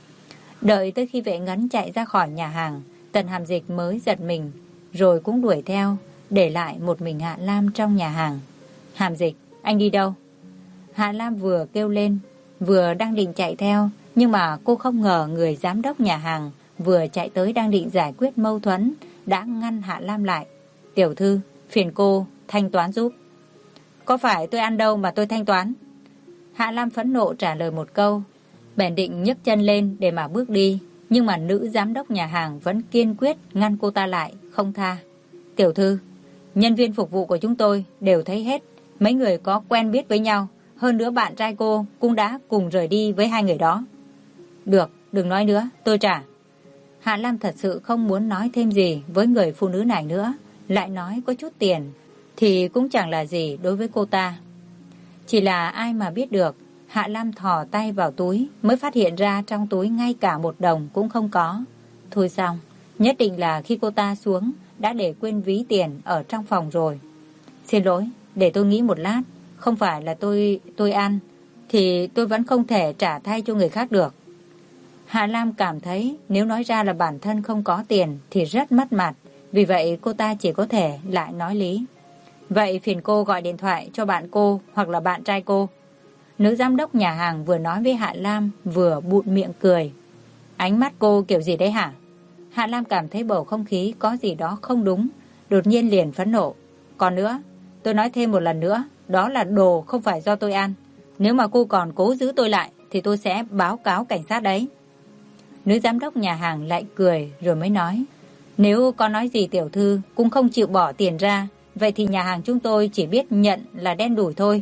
Đợi tới khi Vệ Ngấn chạy ra khỏi nhà hàng, Tần Hàm Dịch mới giật mình, rồi cũng đuổi theo, để lại một mình Hạ Lam trong nhà hàng. Hàm Dịch, anh đi đâu? Hạ Lam vừa kêu lên, vừa đang định chạy theo, nhưng mà cô không ngờ người giám đốc nhà hàng vừa chạy tới đang định giải quyết mâu thuẫn, đã ngăn Hạ Lam lại. Tiểu thư, phiền cô thanh toán giúp. Có phải tôi ăn đâu mà tôi thanh toán? Hạ Lam phẫn nộ trả lời một câu, bèn định nhấc chân lên để mà bước đi, nhưng mà nữ giám đốc nhà hàng vẫn kiên quyết ngăn cô ta lại, không tha. Tiểu thư, nhân viên phục vụ của chúng tôi đều thấy hết, mấy người có quen biết với nhau, hơn nữa bạn trai cô cũng đã cùng rời đi với hai người đó. Được, đừng nói nữa, tôi trả. Hạ Lam thật sự không muốn nói thêm gì với người phụ nữ này nữa, lại nói có chút tiền thì cũng chẳng là gì đối với cô ta. Chỉ là ai mà biết được, Hạ Lam thò tay vào túi mới phát hiện ra trong túi ngay cả 1 đồng cũng không có. Thôi xong, nhất định là khi cô ta xuống đã để quên ví tiền ở trong phòng rồi. Xin lỗi, để tôi nghĩ một lát, không phải là tôi ăn thì tôi vẫn không thể trả thay cho người khác được. Hạ Lam cảm thấy nếu nói ra là bản thân không có tiền thì rất mất mặt, vì vậy cô ta chỉ có thể lại nói lý. Vậy phiền cô gọi điện thoại cho bạn cô hoặc là bạn trai cô. Nữ giám đốc nhà hàng vừa nói với Hạ Lam vừa bụm miệng cười. Ánh mắt cô kiểu gì đấy hả? Hạ Lam cảm thấy bầu không khí có gì đó không đúng, đột nhiên liền phẫn nộ. Còn nữa, tôi nói thêm một lần nữa, đó là đồ không phải do tôi ăn. Nếu mà cô còn cố giữ tôi lại thì tôi sẽ báo cáo cảnh sát đấy. Nữ giám đốc nhà hàng lại cười rồi mới nói, nếu có nói gì tiểu thư cũng không chịu bỏ tiền ra, vậy thì nhà hàng chúng tôi chỉ biết nhận là đen đủi thôi.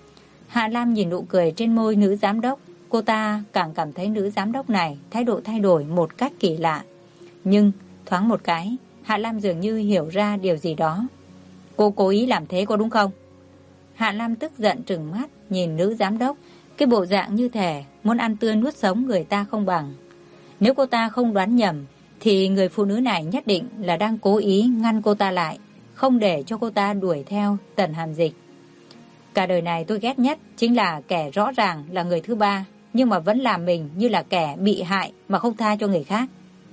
Hạ Lam nhìn nụ cười trên môi nữ giám đốc, cô ta càng cảm thấy nữ giám đốc này thái độ thay đổi một cách kỳ lạ. Nhưng thoáng một cái, Hạ Lam dường như hiểu ra điều gì đó. Cô cố ý làm thế có đúng không? Hạ Lam tức giận trừng mắt nhìn nữ giám đốc, cái bộ dạng như thể muốn ăn tươi nuốt sống người ta không bằng. Nếu cô ta không đoán nhầm thì người phụ nữ này nhất định là đang cố ý ngăn cô ta lại, không để cho cô ta đuổi theo Tần Hàm Dịch. Cả đời này tôi ghét nhất chính là kẻ rõ ràng là người thứ ba, nhưng mà vẫn làm mình như là kẻ bị hại mà không tha cho người khác.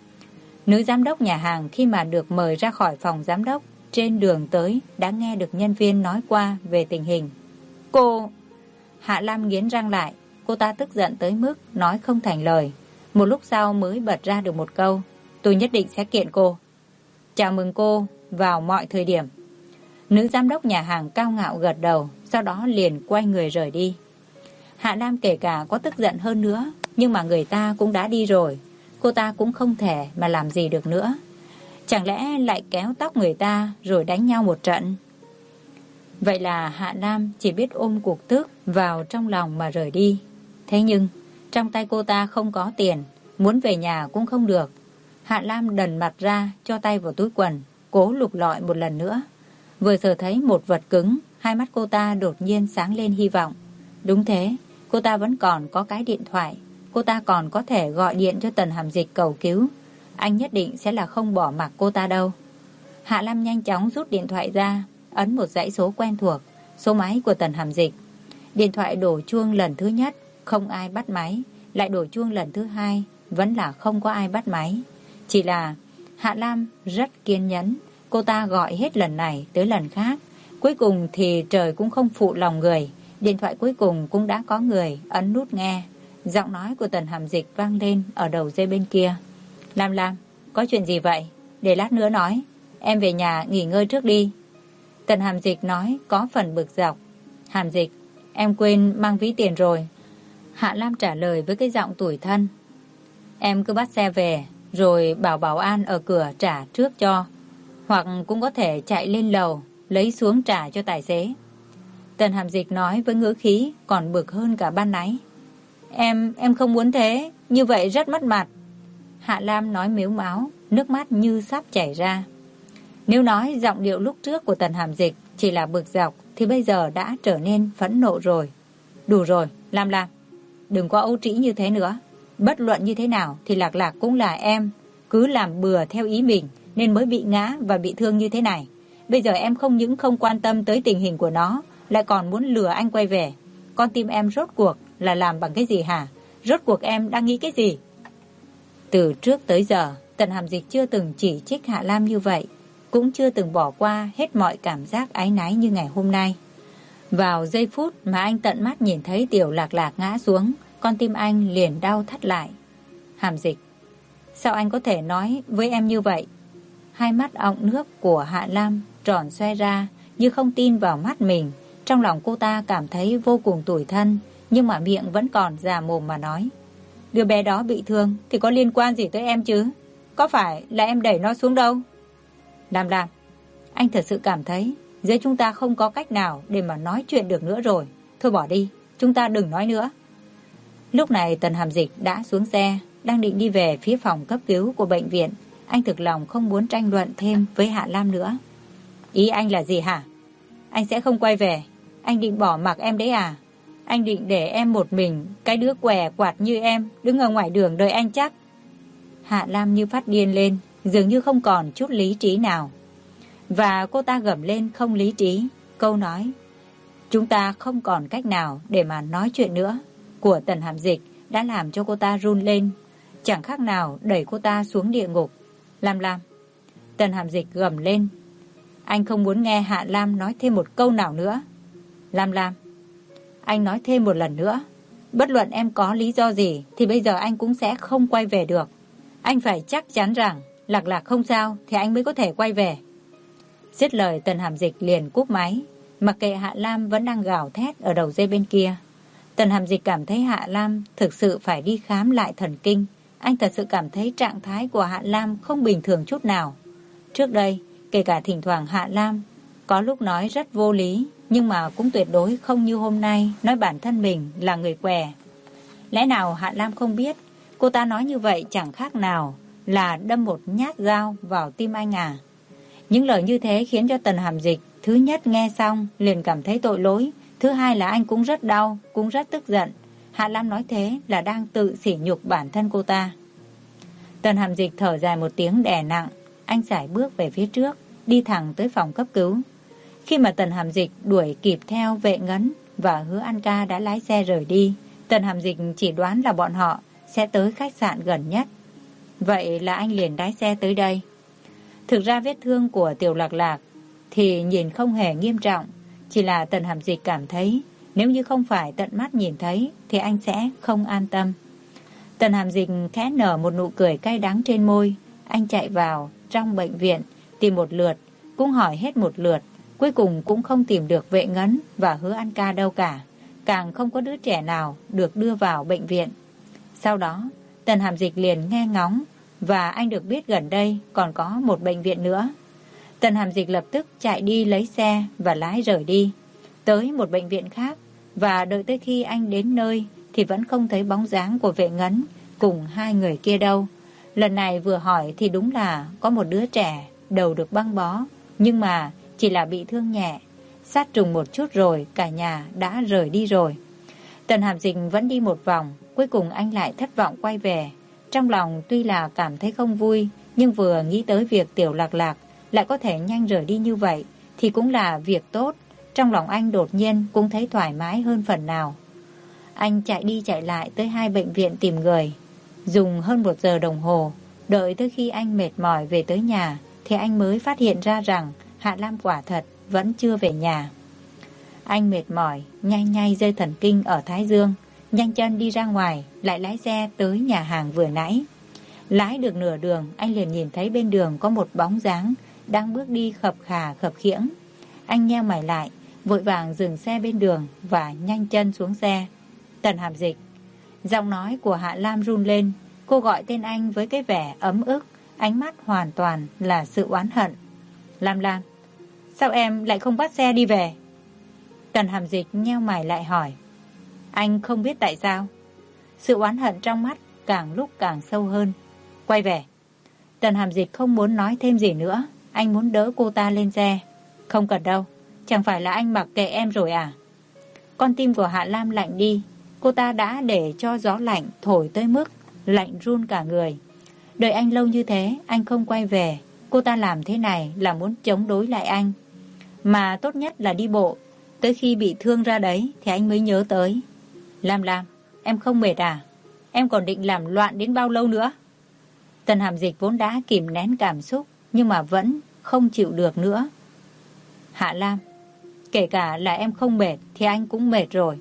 Nữ giám đốc nhà hàng khi mà được mời ra khỏi phòng giám đốc, trên đường tới đã nghe được nhân viên nói qua về tình hình. Cô... Hạ Lam nghiến răng lại, cô ta tức giận tới mức nói không thành lời. Một lúc sau mới bật ra được một câu, tôi nhất định sẽ kiện cô. Chào mừng cô vào mọi thời điểm. Nữ giám đốc nhà hàng cao ngạo gật đầu, sau đó liền quay người rời đi. Hạ Lam kể cả có tức giận hơn nữa, nhưng mà người ta cũng đã đi rồi, cô ta cũng không thể mà làm gì được nữa. Chẳng lẽ lại kéo tóc người ta rồi đánh nhau một trận? Vậy là Hạ Lam chỉ biết ôm cuộc tức vào trong lòng mà rời đi. Thế nhưng trong tay cô ta không có tiền, muốn về nhà cũng không được. Hạ Lam đần mặt ra, cho tay vào túi quần, cố lục lọi một lần nữa. Vừa sờ thấy một vật cứng, hai mắt cô ta đột nhiên sáng lên hy vọng. Đúng thế, cô ta vẫn còn có cái điện thoại. Cô ta còn có thể gọi điện cho Tần Hàm Dịch cầu cứu. Anh nhất định sẽ là không bỏ mặc cô ta đâu. Hạ Lam nhanh chóng rút điện thoại ra, ấn một dãy số quen thuộc, số máy của Tần Hàm Dịch. Điện thoại đổ chuông lần thứ nhất, không ai bắt máy. Lại đổ chuông lần thứ hai, vẫn là không có ai bắt máy. Chỉ là Hạ Lam rất kiên nhẫn, cô ta gọi hết lần này tới lần khác. Cuối cùng thì trời cũng không phụ lòng người, điện thoại cuối cùng cũng đã có người ấn nút nghe. Giọng nói của Tần Hàm Dịch vang lên ở đầu dây bên kia. Lam, có chuyện gì vậy? Để lát nữa nói, em về nhà nghỉ ngơi trước đi. Tần Hàm Dịch nói có phần bực dọc. Hàm Dịch, em quên mang ví tiền rồi. Hạ Lam trả lời với cái giọng tủi thân. Em cứ bắt xe về, rồi bảo bảo an ở cửa trả trước cho. Hoặc cũng có thể chạy lên lầu, lấy xuống trả cho tài xế. Tần Hàm Dịch nói với ngữ khí còn bực hơn cả ban nãy. Em không muốn thế, như vậy rất mất mặt. Hạ Lam nói mếu máo, nước mắt như sắp chảy ra. Nếu nói giọng điệu lúc trước của Tần Hàm Dịch chỉ là bực dọc, thì bây giờ đã trở nên phẫn nộ rồi. Đủ rồi, Lam, đừng có ấu trĩ như thế nữa. Bất luận như thế nào thì Lạc Lạc cũng là em, cứ làm bừa theo ý mình nên mới bị ngã và bị thương như thế này. Bây giờ em không những không quan tâm tới tình hình của nó, lại còn muốn lừa anh quay về. Con tim em rốt cuộc là làm bằng cái gì hả? Rốt cuộc em đang nghĩ cái gì? Từ trước tới giờ, Tần Hàm Dịch chưa từng chỉ trích Hạ Lam như vậy, cũng chưa từng bỏ qua hết mọi cảm giác áy náy như ngày hôm nay. Vào giây phút mà anh tận mắt nhìn thấy Tiểu Lạc Lạc ngã xuống, con tim anh liền đau thắt lại. Hàm Dịch, sao anh có thể nói với em như vậy? Hai mắt ọng nước của Hạ Lam tròn xoe ra như không tin vào mắt mình. Trong lòng cô ta cảm thấy vô cùng tủi thân, nhưng mà miệng vẫn còn già mồm mà nói. Đứa bé đó bị thương thì có liên quan gì tới em chứ? Có phải là em đẩy nó xuống đâu? Lam, anh thật sự cảm thấy giữa chúng ta không có cách nào để mà nói chuyện được nữa rồi. Thôi bỏ đi, chúng ta đừng nói nữa. Lúc này Tần Hàm Dịch đã xuống xe, đang định đi về phía phòng cấp cứu của bệnh viện. Anh thực lòng không muốn tranh luận thêm với Hạ Lam nữa. Ý anh là gì hả? Anh sẽ không quay về. Anh định bỏ mặc em đấy à? Anh định để em một mình, cái đứa què quạt như em, đứng ở ngoài đường đợi anh chắc? Hạ Lam như phát điên lên, dường như không còn chút lý trí nào. Và cô ta gầm lên không lý trí. Câu nói chúng ta không còn cách nào để mà nói chuyện nữa của Tần Hàm Dịch đã làm cho cô ta run lên, chẳng khác nào đẩy cô ta xuống địa ngục. Lam. Tần Hàm Dịch gầm lên. Anh không muốn nghe Hạ Lam nói thêm một câu nào nữa. Lam, anh nói thêm một lần nữa. Bất luận em có lý do gì thì bây giờ anh cũng sẽ không quay về được. Anh phải chắc chắn rằng Lạc không sao thì anh mới có thể quay về. Dứt lời Tần Hàm Dịch liền cúp máy, mặc kệ Hạ Lam vẫn đang gào thét ở đầu dây bên kia. Tần Hàm Dịch cảm thấy Hạ Lam thực sự phải đi khám lại thần kinh. Anh thật sự cảm thấy trạng thái của Hạ Lam không bình thường chút nào. Trước đây, kể cả thỉnh thoảng Hạ Lam có lúc nói rất vô lý, nhưng mà cũng tuyệt đối không như hôm nay nói bản thân mình là người què. Lẽ nào Hạ Lam không biết cô ta nói như vậy chẳng khác nào là đâm một nhát dao vào tim anh à? Những lời như thế khiến cho Tần Hàm Dịch thứ nhất nghe xong liền cảm thấy tội lỗi, thứ hai là anh cũng rất đau, cũng rất tức giận. Hạ Lam nói thế là đang tự sỉ nhục bản thân cô ta. Tần Hàm Dịch thở dài một tiếng đè nặng, anh sải bước về phía trước, đi thẳng tới phòng cấp cứu. Khi mà Tần Hàm Dịch đuổi kịp theo, Vệ Ngấn và Hứa An Ca đã lái xe rời đi. Tần Hàm Dịch chỉ đoán là bọn họ sẽ tới khách sạn gần nhất. Vậy là anh liền lái xe tới đây. Thực ra vết thương của Tiểu Lạc thì nhìn không hề nghiêm trọng, chỉ là Tần Hàm Dịch cảm thấy nếu như không phải tận mắt nhìn thấy thì anh sẽ không an tâm. Tần Hàm Dịch khẽ nở một nụ cười cay đắng trên môi. Anh chạy vào trong bệnh viện tìm một lượt, cũng hỏi hết một lượt, cuối cùng cũng không tìm được Vệ Ngấn và Hứa An Ca đâu cả, càng không có đứa trẻ nào được đưa vào bệnh viện. Sau đó Tần Hàm Dịch liền nghe ngóng, và anh được biết gần đây còn có một bệnh viện nữa. Tần Hàm Dịch lập tức chạy đi lấy xe và lái rời đi tới một bệnh viện khác, và đợi tới khi anh đến nơi thì vẫn không thấy bóng dáng của Vệ Ngấn cùng hai người kia đâu. Lần này vừa hỏi thì đúng là có một đứa trẻ đầu được băng bó, nhưng mà chỉ là bị thương nhẹ, sát trùng một chút rồi cả nhà đã rời đi rồi. Tần Hàm Dịch vẫn đi một vòng, cuối cùng anh lại thất vọng quay về. Trong lòng tuy là cảm thấy không vui, nhưng vừa nghĩ tới việc Tiểu Lạc lại có thể nhanh rời đi như vậy thì cũng là việc tốt. Trong lòng anh đột nhiên cũng thấy thoải mái hơn phần nào. Anh chạy đi chạy lại tới hai bệnh viện tìm người, dùng hơn 1 giờ đồng hồ. Đợi tới khi anh mệt mỏi về tới nhà thì anh mới phát hiện ra rằng Hạ Lam quả thật vẫn chưa về nhà. Anh mệt mỏi, nhai dây thần kinh ở thái dương, nhanh chân đi ra ngoài, lại lái xe tới nhà hàng vừa nãy. Lái được nửa đường, anh liền nhìn thấy bên đường có một bóng dáng đang bước đi khập khà khập khiễng. Anh nheo mày lại, vội vàng dừng xe bên đường và nhanh chân xuống xe. Tần Hàm Dịch. Giọng nói của Hạ Lam run lên. Cô gọi tên anh với cái vẻ ấm ức, ánh mắt hoàn toàn là sự oán hận. Lam, sao em lại không bắt xe đi về? Tần Hàm Dịch nheo mày lại hỏi. Anh không biết tại sao? Sự oán hận trong mắt càng lúc càng sâu hơn. Quay về. Tần Hàm Dịch không muốn nói thêm gì nữa. Anh muốn đỡ cô ta lên xe. Không cần đâu, chẳng phải là anh mặc kệ em rồi à? Con tim của Hạ Lam lạnh đi. Cô ta đã để cho gió lạnh thổi tới mức lạnh run cả người. Đợi anh lâu như thế, anh không quay về. Cô ta làm thế này là muốn chống đối lại anh. Mà tốt nhất là đi bộ. Tới khi bị thương ra đấy thì anh mới nhớ tới. Lam, em không mệt à? Em còn định làm loạn đến bao lâu nữa? Tần Hàm Dịch vốn đã kìm nén cảm xúc, nhưng mà vẫn không chịu được nữa. Hạ Lam, kể cả là em không mệt thì anh cũng mệt rồi.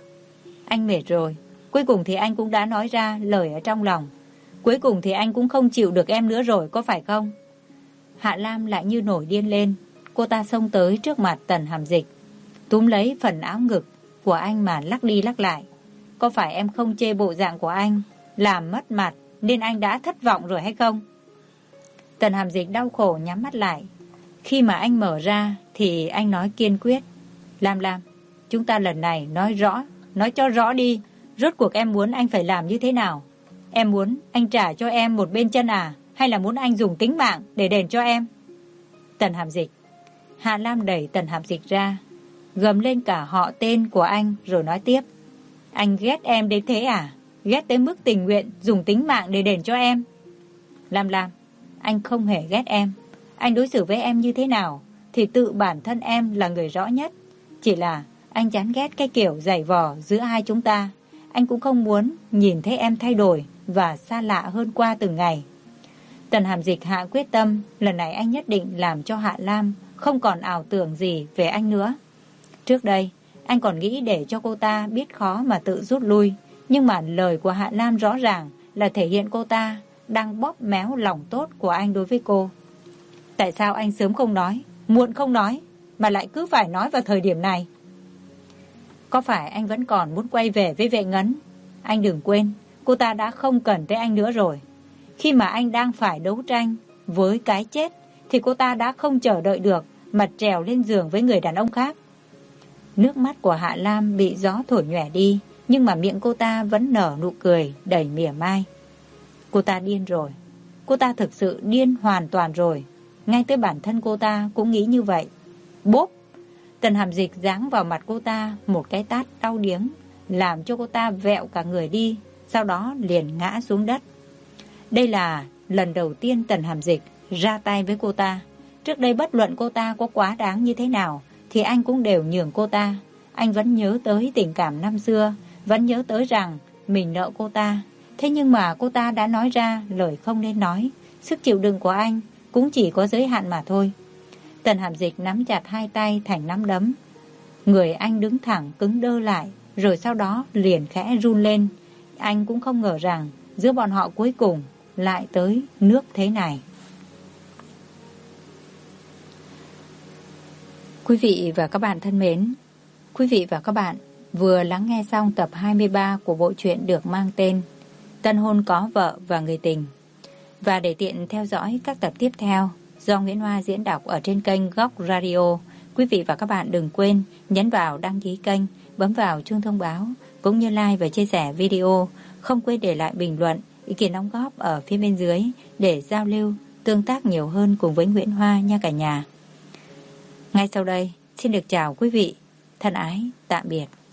Anh mệt rồi. Cuối cùng thì anh cũng đã nói ra lời ở trong lòng. Cuối cùng thì anh cũng không chịu được em nữa rồi, có phải không? Hạ Lam lại như nổi điên lên. Cô ta xông tới trước mặt Tần Hàm Dịch, túm lấy phần áo ngực của anh mà lắc đi lắc lại. có phải em không chê bộ dạng của anh làm mất mặt nên anh đã thất vọng rồi hay không? Tần Hàm Dịch đau khổ nhắm mắt lại. Khi mà anh mở ra thì anh nói kiên quyết. Lam, chúng ta lần này nói cho rõ đi. Rốt cuộc em muốn anh phải làm như thế nào? Em muốn anh trả cho em một bên chân à? Hay là muốn anh dùng tính mạng để đền cho em? Tần Hàm Dịch. Hạ Lam đẩy Tần Hàm Dịch ra, gầm lên cả họ tên của anh rồi nói tiếp. Anh ghét em đến thế à? Ghét tới mức tình nguyện dùng tính mạng để đền cho em? Lam, anh không hề ghét em. Anh đối xử với em như thế nào thì tự bản thân em là người rõ nhất. Chỉ là anh chán ghét cái kiểu giày vò giữa hai chúng ta. Anh cũng không muốn nhìn thấy em thay đổi và xa lạ hơn qua từng ngày. Tần Hàm Dịch hạ quyết tâm, lần này anh nhất định làm cho Hạ Lam không còn ảo tưởng gì về anh nữa. Trước đây, anh còn nghĩ để cho cô ta biết khó mà tự rút lui. Nhưng mà lời của Hạ Lam rõ ràng là thể hiện cô ta đang bóp méo lòng tốt của anh đối với cô. Tại sao anh sớm không nói, muộn không nói, mà lại cứ phải nói vào thời điểm này? Có phải anh vẫn còn muốn quay về với Vệ Ngấn? Anh đừng quên, cô ta đã không cần tới anh nữa rồi. Khi mà anh đang phải đấu tranh với cái chết thì cô ta đã không chờ đợi được mà trèo lên giường với người đàn ông khác. Nước mắt của Hạ Lam bị gió thổi nhòe đi, nhưng mà miệng cô ta vẫn nở nụ cười đầy mỉa mai. Cô ta điên rồi. Cô ta thực sự điên hoàn toàn rồi. Ngay tới bản thân cô ta cũng nghĩ như vậy. Bốp! Tần Hàm Dịch giáng vào mặt cô ta một cái tát đau điếng, làm cho cô ta vẹo cả người đi, sau đó liền ngã xuống đất. Đây là lần đầu tiên Tần Hàm Dịch ra tay với cô ta. Trước đây bất luận cô ta có quá đáng như thế nào thì anh cũng đều nhường cô ta. Anh vẫn nhớ tới tình cảm năm xưa, vẫn nhớ tới rằng mình nợ cô ta. Thế nhưng mà cô ta đã nói ra lời không nên nói. Sức chịu đựng của anh cũng chỉ có giới hạn mà thôi. Tần Hàm Dịch nắm chặt hai tay thành nắm đấm. Người anh đứng thẳng cứng đơ lại, rồi sau đó liền khẽ run lên. Anh cũng không ngờ rằng giữa bọn họ cuối cùng lại tới nước thế này. Quý vị và các bạn thân mến, quý vị và các bạn vừa lắng nghe xong tập 23 của bộ truyện được mang tên Tân hôn có vợ và người tình. Và để tiện theo dõi các tập tiếp theo do Nguyễn Hoa diễn đọc ở trên kênh Góc Radio, quý vị và các bạn đừng quên nhấn vào đăng ký kênh, bấm vào chuông thông báo, cũng như like và chia sẻ video. Không quên để lại bình luận, ý kiến đóng góp ở phía bên dưới để giao lưu, tương tác nhiều hơn cùng với Nguyễn Hoa nha cả nhà. Ngay sau đây, xin được chào quý vị. Thân ái, tạm biệt.